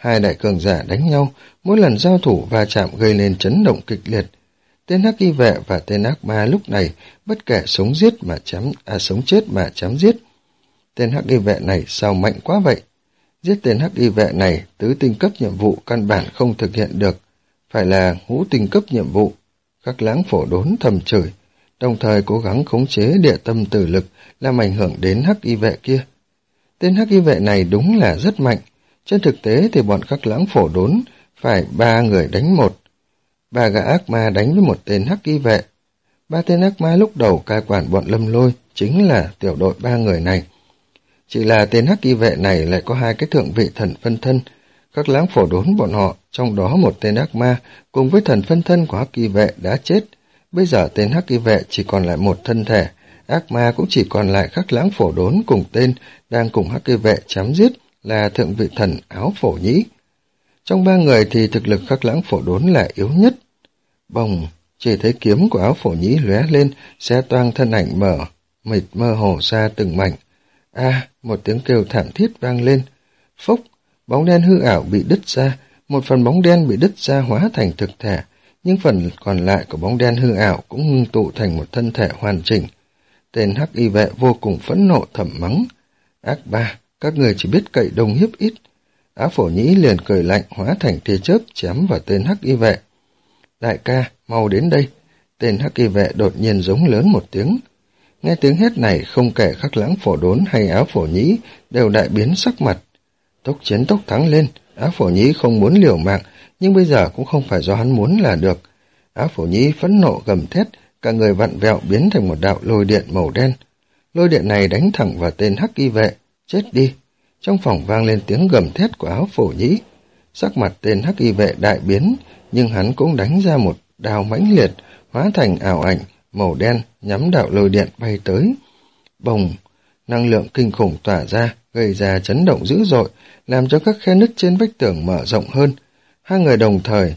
Hai đại cường giả đánh nhau, mỗi lần giao thủ va chạm gây nên chấn động kịch liệt. Tên hắc y vệ và tên ác ma lúc này bất kể sống giết mà chém, à sống chết mà chém giết. Tên hắc y vệ này sao mạnh quá vậy? Giết tên hắc y vệ này, tứ tinh cấp nhiệm vụ căn bản không thực hiện được, phải là ngũ tinh cấp nhiệm vụ. Khắc Lãng Phổ Đốn thầm chửi, đồng thời cố gắng khống chế địa tâm tử lực làm ảnh hưởng đến hắc y vệ kia. Tên hắc y vệ này đúng là rất mạnh. Trên thực tế thì bọn Khắc Lãng Phổ Đốn phải ba người đánh một. Ba gã ác ma đánh với một tên hắc y vệ. Ba tên ác ma lúc đầu cai quản bọn Lâm Lôi chính là tiểu đội ba người này. Chỉ là tên hắc y vệ này lại có hai cái thượng vị thần phân thân. Khắc Lãng Phổ Đốn bọn họ, trong đó một tên ác ma cùng với thần phân thân của hắc y vệ đã chết. Bây giờ tên hắc y vệ chỉ còn lại một thân thể, ác ma cũng chỉ còn lại Khắc Lãng Phổ Đốn cùng tên đang cùng hắc y vệ chém giết là thượng vị thần Áo Phổ Nhĩ. Trong ba người thì thực lực Khắc Lãng Phổ Đốn là yếu nhất. Bồng, chỉ thấy kiếm của Áo Phổ Nhĩ lóe lên, xé toang thân ảnh mở, mịt mơ hồ ra từng mảnh. A, à, một tiếng kêu thảm thiết vang lên. Phốc, bóng đen hư ảo bị đứt ra, một phần bóng đen bị đứt ra hóa thành thực thể, nhưng phần còn lại của bóng đen hư ảo cũng ngưng tụ thành một thân thể hoàn chỉnh. Tên hắc y vệ vô cùng phẫn nộ thầm mắng. Ác ba, các người chỉ biết cậy đông hiếp ít. Áo Phổ Nhĩ liền cười lạnh hóa thành tia chớp chém vào tên hắc y vệ. Đại ca, mau đến đây. Tên hắc y vệ đột nhiên giống lớn một tiếng. Nghe tiếng hét này, không kể Khắc Lãng Phổ Đốn hay Áo Phổ Nhĩ đều đại biến sắc mặt. Tốc chiến tốc thắng lên. Áo Phổ Nhĩ không muốn liều mạng, nhưng bây giờ cũng không phải do hắn muốn là được. Áo Phổ Nhĩ phẫn nộ gầm thét, cả người vặn vẹo biến thành một đạo lôi điện màu đen. Lôi điện này đánh thẳng vào tên hắc y vệ. Chết đi. Trong phòng vang lên tiếng gầm thét của Áo Phổ Nhĩ. Sắc mặt tên hắc y vệ đại biến, nhưng hắn cũng đánh ra một đao mãnh liệt, hóa thành ảo ảnh màu đen nhắm đạo lôi điện bay tới. Bồng, năng lượng kinh khủng tỏa ra, gây ra chấn động dữ dội, làm cho các khe nứt trên vách tường mở rộng hơn. Hai người đồng thời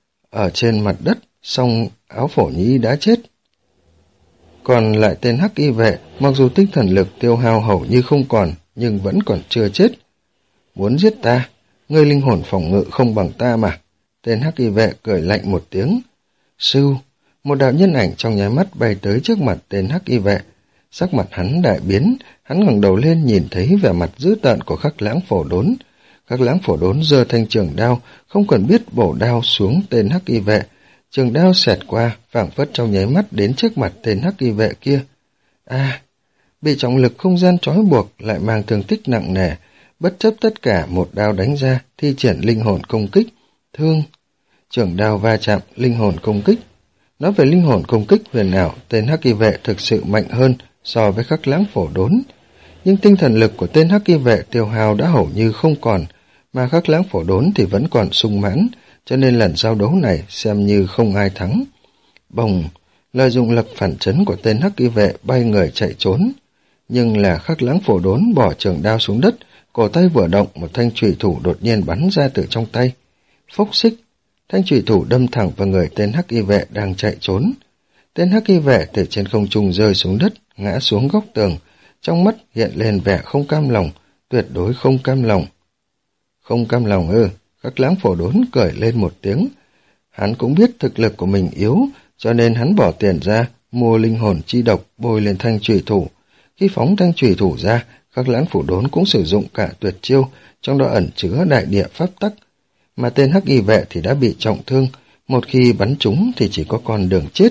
ở trên mặt đất, song Áo Phổ Nhĩ đã chết. Còn lại tên hắc y vệ, mặc dù tinh thần lực tiêu hao hầu như không còn, nhưng vẫn còn chưa chết. Muốn giết ta, ngươi linh hồn phòng ngự không bằng ta mà. Tên hắc y vệ cười lạnh một tiếng. Sưu, một đạo nhân ảnh trong nháy mắt bay tới trước mặt tên hắc y vệ. Sắc mặt hắn đại biến, hắn ngẩng đầu lên nhìn thấy vẻ mặt dữ tợn của Khắc Lãng Phổ Đốn. Khắc Lãng Phổ Đốn giơ thanh trường đao, không cần biết bổ đao xuống tên hắc y vệ. Trường đao xẹt qua, phảng phất trong nháy mắt đến trước mặt tên hắc y vệ kia. A, à, bị trọng lực không gian trói buộc lại mang thương tích nặng nề, bất chấp tất cả một đao đánh ra, thi triển linh hồn công kích. Thương, trường đao va chạm, linh hồn công kích. Nói về linh hồn công kích huyền ảo, tên hắc y vệ thực sự mạnh hơn so với Khắc Lãng Phổ Đốn. Nhưng tinh thần lực của tên hắc y vệ tiêu hao đã hầu như không còn, mà Khắc Lãng Phổ Đốn thì vẫn còn sung mãn, cho nên lần giao đấu này xem như không ai thắng. Bồng, lợi dụng lực phản chấn của tên hắc y vệ bay người chạy trốn. Nhưng là Khắc Lãng Phổ Đốn bỏ trường đao xuống đất, cổ tay vừa động, một thanh chùy thủ đột nhiên bắn ra từ trong tay. Phốc xích, thanh chùy thủ đâm thẳng vào người tên hắc y vệ đang chạy trốn. Tên hắc y vệ từ trên không trung rơi xuống đất, ngã xuống góc tường, trong mắt hiện lên vẻ không cam lòng, tuyệt đối không cam lòng. Không cam lòng ư? Khắc Lãng Phổ Đốn cười lên một tiếng. Hắn cũng biết thực lực của mình yếu, cho nên hắn bỏ tiền ra, mua linh hồn chi độc bôi lên thanh chùy thủ. Khi phóng thanh chùy thủ ra, Khắc Lãng Phổ Đốn cũng sử dụng cả tuyệt chiêu, trong đó ẩn chứa đại địa pháp tắc. Mà tên hắc y vệ thì đã bị trọng thương, một khi bắn trúng thì chỉ có con đường chết.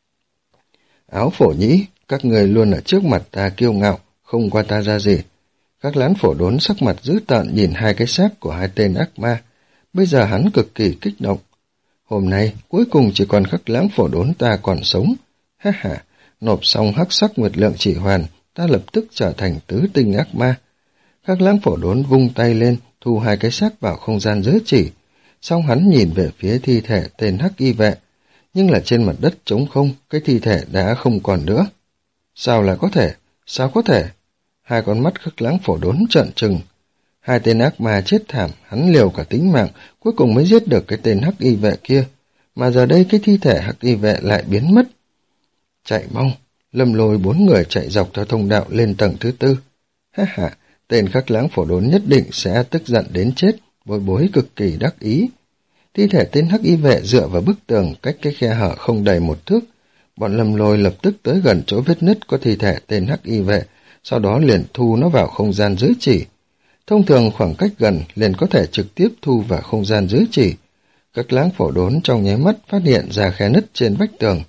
Áo Phổ Nhĩ, các người luôn ở trước mặt ta kiêu ngạo, không qua ta ra gì. Khắc Lãng Phổ Đốn sắc mặt dữ tợn nhìn hai cái xác của hai tên ác ma. Bây giờ hắn cực kỳ kích động. Hôm nay, cuối cùng chỉ còn Khắc Lãng Phổ Đốn ta còn sống. Ha ha, nộp xong hắc sắc nguyệt lượng chỉ hoàn, ta lập tức trở thành tứ tinh ác ma. Khắc Lãng Phổ Đốn vung tay lên, thu hai cái xác vào không gian giới chỉ. Xong hắn nhìn về phía thi thể tên hắc y vệ, nhưng là trên mặt đất trống không, cái thi thể đã không còn nữa. Sao lại có thể? Sao có thể? Hai con mắt Khắc Lãng Phổ Đốn trợn trừng. Hai tên ác ma chết thảm, hắn liều cả tính mạng, cuối cùng mới giết được cái tên hắc y vệ kia. Mà giờ đây cái thi thể hắc y vệ lại biến mất. Chạy mau, Lâm Lôi bốn người chạy dọc theo thông đạo lên tầng thứ tư. Ha ha, tên Khắc Lãng Phổ Đốn nhất định sẽ tức giận đến chết, Bối bối cực kỳ đắc ý. Thi thể tên hắc y vệ dựa vào bức tường cách cái khe hở không đầy một thước. Bọn Lâm Lôi lập tức tới gần chỗ vết nứt có thi thể tên hắc y vệ, sau đó liền thu nó vào không gian giới chỉ. Thông thường khoảng cách gần liền có thể trực tiếp thu vào không gian giới chỉ. Các láng phổ đốn trong nháy mắt phát hiện ra khe nứt trên vách tường.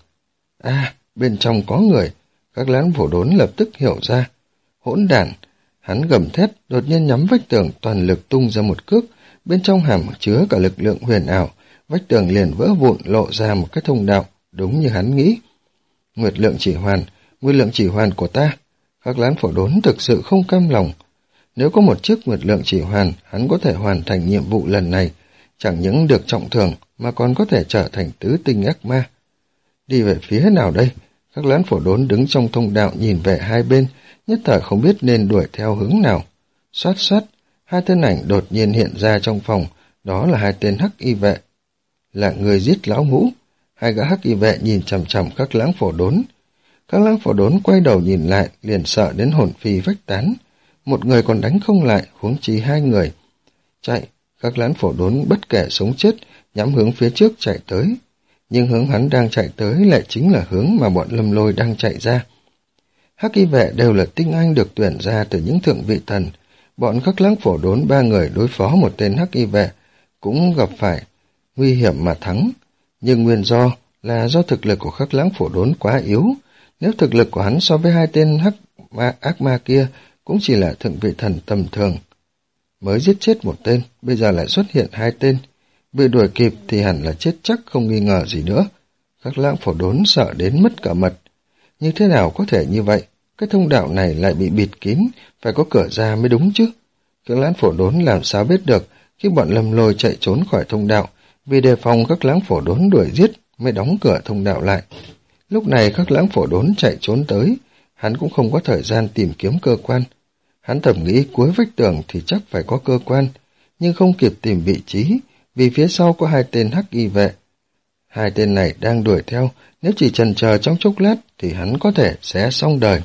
À, bên trong có người. Các láng phổ đốn lập tức hiểu ra. Hỗn đản! Hắn gầm thét, đột nhiên nhắm vách tường toàn lực tung ra một cước. Bên trong hàm chứa cả lực lượng huyền ảo, vách tường liền vỡ vụn lộ ra một cái thông đạo, đúng như hắn nghĩ. Nguyệt lượng chỉ hoàn, nguyên lượng chỉ hoàn của ta. Các láng phổ đốn thực sự không cam lòng. Nếu có một chiếc nguyệt lượng chỉ hoàn, hắn có thể hoàn thành nhiệm vụ lần này, chẳng những được trọng thưởng mà còn có thể trở thành tứ tinh ác ma. Đi về phía nào đây? Các láng phổ đốn đứng trong thông đạo nhìn về hai bên, nhất thời không biết nên đuổi theo hướng nào. Xoát xoát, hai thân ảnh đột nhiên hiện ra trong phòng, đó là hai tên hắc y vệ. Là người giết lão ngũ. Hai gã hắc y vệ nhìn chằm chằm các láng phổ đốn. Các láng phổ đốn quay đầu nhìn lại, liền sợ đến hồn phi vách tán. Một người còn đánh không lại, huống chi hai người. Chạy, các láng phổ đốn bất kể sống chết, nhắm hướng phía trước chạy tới. Nhưng hướng hắn đang chạy tới lại chính là hướng mà bọn Lâm Lôi đang chạy ra. Hắc y vệ đều là tinh anh được tuyển ra từ những thượng vị thần. Bọn các láng phổ đốn ba người đối phó một tên hắc y vệ cũng gặp phải nguy hiểm mà thắng. Nhưng nguyên do là do thực lực của các láng phổ đốn quá yếu. Nếu thực lực của hắn so với hai tên hắc ma, ác ma kia cũng chỉ là thượng vị thần tầm thường. Mới giết chết một tên, bây giờ lại xuất hiện hai tên. Bị đuổi kịp thì hẳn là chết chắc không nghi ngờ gì nữa. Các láng phổ đốn sợ đến mất cả mật. Như thế nào có thể như vậy? Cái thông đạo này lại bị bịt kín, phải có cửa ra mới đúng chứ. Các láng phổ đốn làm sao biết được khi bọn Lâm Lôi chạy trốn khỏi thông đạo, vì đề phòng các láng phổ đốn đuổi giết mới đóng cửa thông đạo lại. Lúc này các láng phổ đốn chạy trốn tới, hắn cũng không có thời gian tìm kiếm cơ quan. Hắn thầm nghĩ cuối vách tường thì chắc phải có cơ quan, nhưng không kịp tìm vị trí, vì phía sau có hai tên hắc y vệ. Hai tên này đang đuổi theo, nếu chỉ chần chờ trong chốc lát thì hắn có thể sẽ xong đời.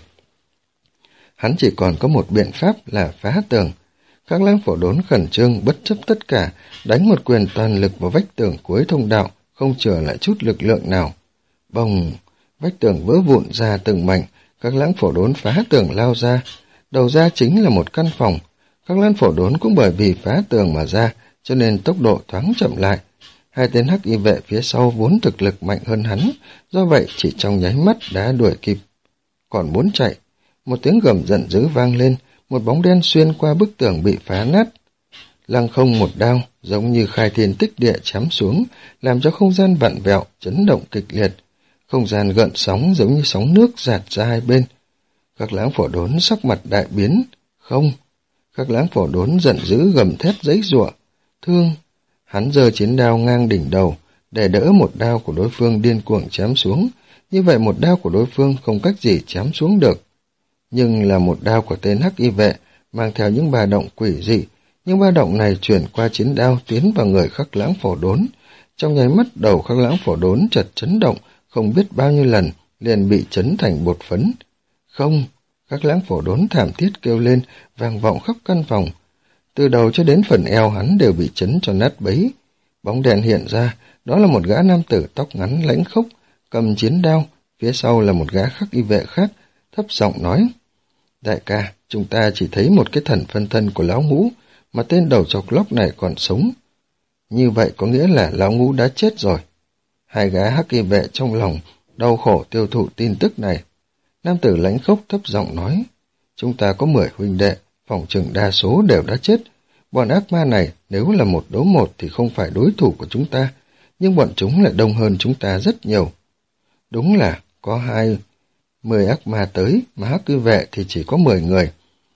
Hắn chỉ còn có một biện pháp là phá tường. Các láng phổ đốn khẩn trương bất chấp tất cả, đánh một quyền toàn lực vào vách tường cuối thông đạo, không chừa lại chút lực lượng nào. Bồng! Vách tường vỡ vụn ra từng mảnh, các láng phổ đốn phá tường lao ra. Đầu ra chính là một căn phòng. Các láng phổ đốn cũng bởi vì phá tường mà ra, cho nên tốc độ thoáng chậm lại. Hai tên hắc y vệ phía sau vốn thực lực mạnh hơn hắn, do vậy chỉ trong nháy mắt đã đuổi kịp. Còn muốn chạy, một tiếng gầm giận dữ vang lên, một bóng đen xuyên qua bức tường bị phá nát. Lăng không một đao, giống như khai thiên tích địa chém xuống, làm cho không gian vặn vẹo, chấn động kịch liệt. Không gian gợn sóng giống như sóng nước dạt ra hai bên. Các láng phổ đốn sắc mặt đại biến. Không! Các láng phổ đốn giận dữ gầm thét giãy giụa. Thương! Hắn giơ chiến đao ngang đỉnh đầu, để đỡ một đao của đối phương điên cuồng chém xuống. Như vậy một đao của đối phương không cách gì chém xuống được. Nhưng là một đao của tên hắc y vệ, mang theo những ba động quỷ dị. Những ba động này chuyển qua chiến đao tiến vào người khắc láng phổ đốn. Trong nháy mắt đầu khắc láng phổ đốn chợt chấn động, không biết bao nhiêu lần, liền bị chấn thành bột phấn. Không! Các láng phổ đốn thảm thiết kêu lên, vang vọng khắp căn phòng. Từ đầu cho đến phần eo hắn đều bị chấn cho nát bấy. Bóng đèn hiện ra, đó là một gã nam tử tóc ngắn lãnh khốc, cầm chiến đao, phía sau là một gã khắc y vệ khác, thấp giọng nói. Đại ca, chúng ta chỉ thấy một cái thần phân thân của lão ngũ, mà tên đầu chọc lóc này còn sống. Như vậy có nghĩa là lão ngũ đã chết rồi. Hai gã hắc y vệ trong lòng, đau khổ tiêu thụ tin tức này. Nam tử lãnh khốc thấp giọng nói, chúng ta có mười huynh đệ, phòng chừng đa số đều đã chết. Bọn ác ma này nếu là một đấu một thì không phải đối thủ của chúng ta, nhưng bọn chúng lại đông hơn chúng ta rất nhiều. Đúng là có hai, mười ác ma tới, mà hắc y vệ thì chỉ có mười người.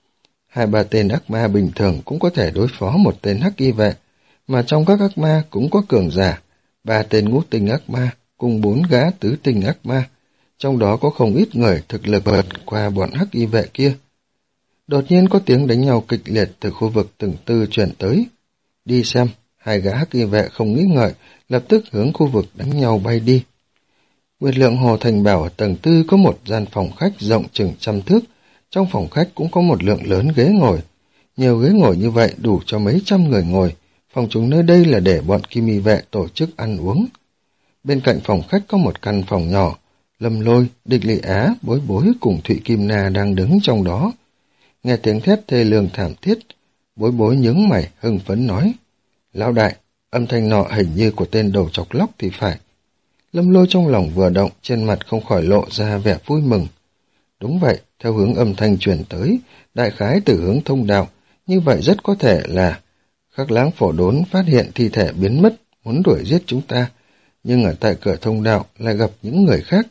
Hai ba tên ác ma bình thường cũng có thể đối phó một tên hắc y vệ, mà trong các ác ma cũng có cường giả, ba tên ngũ tinh ác ma cùng bốn gã tứ tinh ác ma, trong đó có không ít người thực lực vượt qua bọn hắc y vệ kia. Đột nhiên có tiếng đánh nhau kịch liệt từ khu vực tầng tư truyền tới. Đi xem, hai gã hắc y vệ không nghĩ ngợi, lập tức hướng khu vực đánh nhau bay đi. Nguyệt lượng hồ thành bảo ở tầng tư có một gian phòng khách rộng chừng trăm thước, trong phòng khách cũng có một lượng lớn ghế ngồi. Nhiều ghế ngồi như vậy đủ cho mấy trăm người ngồi, phòng chúng nơi đây là để bọn Kim Y vệ tổ chức ăn uống. Bên cạnh phòng khách có một căn phòng nhỏ, Lâm Lôi, Địch Lị Á, Bối Bối cùng Thụy Kim Na đang đứng trong đó. Nghe tiếng thét thê lương thảm thiết, Bối Bối nhướng mày hưng phấn nói: Lão đại, âm thanh nọ hình như của tên đầu chọc lóc thì phải. Lâm Lôi trong lòng vừa động, trên mặt không khỏi lộ ra vẻ vui mừng. Đúng vậy, theo hướng âm thanh truyền tới, đại khái từ hướng thông đạo, như vậy rất có thể là Khắc Lãng Phổ Đốn phát hiện thi thể biến mất, muốn đuổi giết chúng ta, nhưng ở tại cửa thông đạo lại gặp những người khác.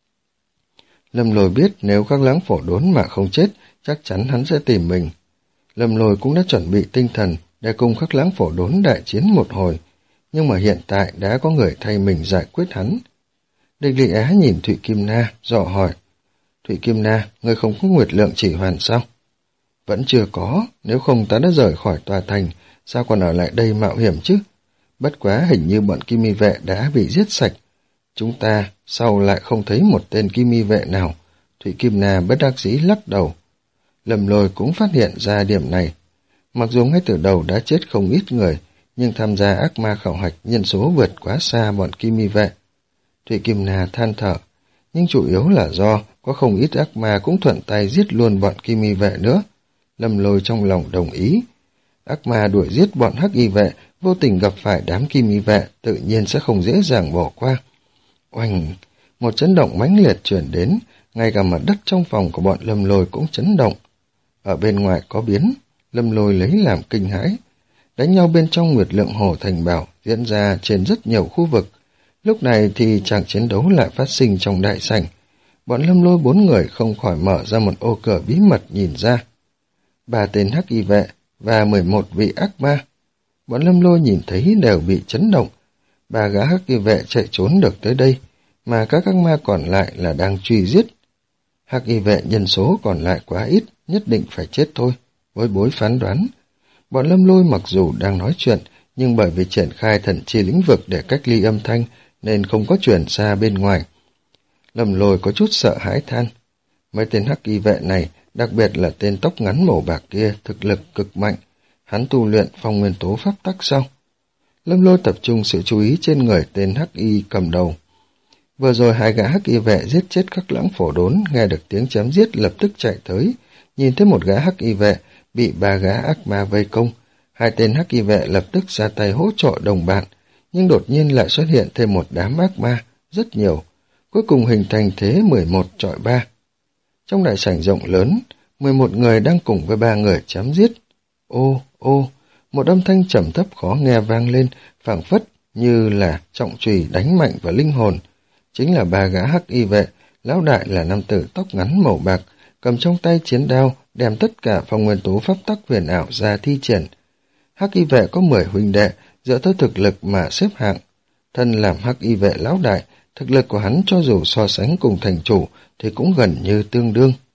Lâm Lôi biết nếu Khắc Lãng Phổ Đốn mà không chết, chắc chắn hắn sẽ tìm mình. Lâm Lôi cũng đã chuẩn bị tinh thần để cùng Khắc Lãng Phổ Đốn đại chiến một hồi, nhưng mà hiện tại đã có người thay mình giải quyết hắn. Địch Lị Á nhìn Thụy Kim Na, dò hỏi: Thụy Kim Na, ngươi không có nguyệt lượng chỉ hoàn sao? Vẫn chưa có, nếu không ta đã rời khỏi tòa thành, sao còn ở lại đây mạo hiểm chứ? Bất quá hình như bọn Kim Y vệ đã bị giết sạch. Chúng ta sau lại không thấy một tên Kim Y vệ nào. Thụy Kim Na bất đắc dĩ lắc đầu. Lâm Lôi cũng phát hiện ra điểm này. Mặc dù ngay từ đầu đã chết không ít người, nhưng tham gia ác ma khảo hạch nhân số vượt quá xa bọn Kim Y vệ. Thụy Kim Na than thở, nhưng chủ yếu là do có không ít ác ma cũng thuận tay giết luôn bọn Kim Y vệ nữa. Lâm Lôi trong lòng đồng ý. Ác ma đuổi giết bọn Hắc Y vệ, vô tình gặp phải đám Kim Y vệ, tự nhiên sẽ không dễ dàng bỏ qua. Oanh! Một chấn động mãnh liệt chuyển đến, ngay cả mặt đất trong phòng của bọn Lâm Lôi cũng chấn động. Ở bên ngoài có biến, Lâm Lôi lấy làm kinh hãi. Đánh nhau bên trong Nguyệt Lượng Hồ Thành Bảo diễn ra trên rất nhiều khu vực. Lúc này thì chàng chiến đấu lại phát sinh trong đại sảnh. Bọn Lâm Lôi bốn người không khỏi mở ra một ô cửa bí mật nhìn ra. Ba tên Hắc Y vệ và mười một vị ác ma. Bọn Lâm Lôi nhìn thấy đều bị chấn động. Ba gã Hắc Y vệ chạy trốn được tới đây, mà các ác ma còn lại là đang truy giết. Hắc Y vệ nhân số còn lại quá ít, nhất định phải chết thôi. Bối Bối phán đoán. Bọn Lâm Lôi mặc dù đang nói chuyện, nhưng bởi vì triển khai thần chi lĩnh vực để cách ly âm thanh, nên không có truyền xa bên ngoài. Lâm Lôi có chút sợ hãi than. Mấy tên Hắc Y vệ này, đặc biệt là tên tóc ngắn màu bạc kia, thực lực cực mạnh. Hắn tu luyện phong nguyên tố pháp tắc sao? Lâm Lôi tập trung sự chú ý trên người tên Hắc Y cầm đầu. Vừa rồi hai gã Hắc Y vệ giết chết Khắc Lãng Phổ Đốn, nghe được tiếng chém giết lập tức chạy tới, nhìn thấy một gã Hắc Y vệ bị ba gã ác ma vây công. Hai tên Hắc Y vệ lập tức ra tay hỗ trợ đồng bạn, nhưng đột nhiên lại xuất hiện thêm một đám ác ma, rất nhiều, cuối cùng hình thành thế mười một chọi ba. Trong đại sảnh rộng lớn, mười một người đang cùng với ba người chém giết. Ô, ô, một âm thanh trầm thấp khó nghe vang lên, phảng phất như là trọng chùy đánh mạnh vào linh hồn. Chính là ba gã Hắc Y vệ, lão đại là nam tử tóc ngắn màu bạc, cầm trong tay chiến đao, đem tất cả phong nguyên tố pháp tắc huyền ảo ra thi triển. Hắc Y vệ có mười huynh đệ, dựa theo thực lực mà xếp hạng. Thân làm Hắc Y vệ lão đại, thực lực của hắn cho dù so sánh cùng thành chủ thì cũng gần như tương đương.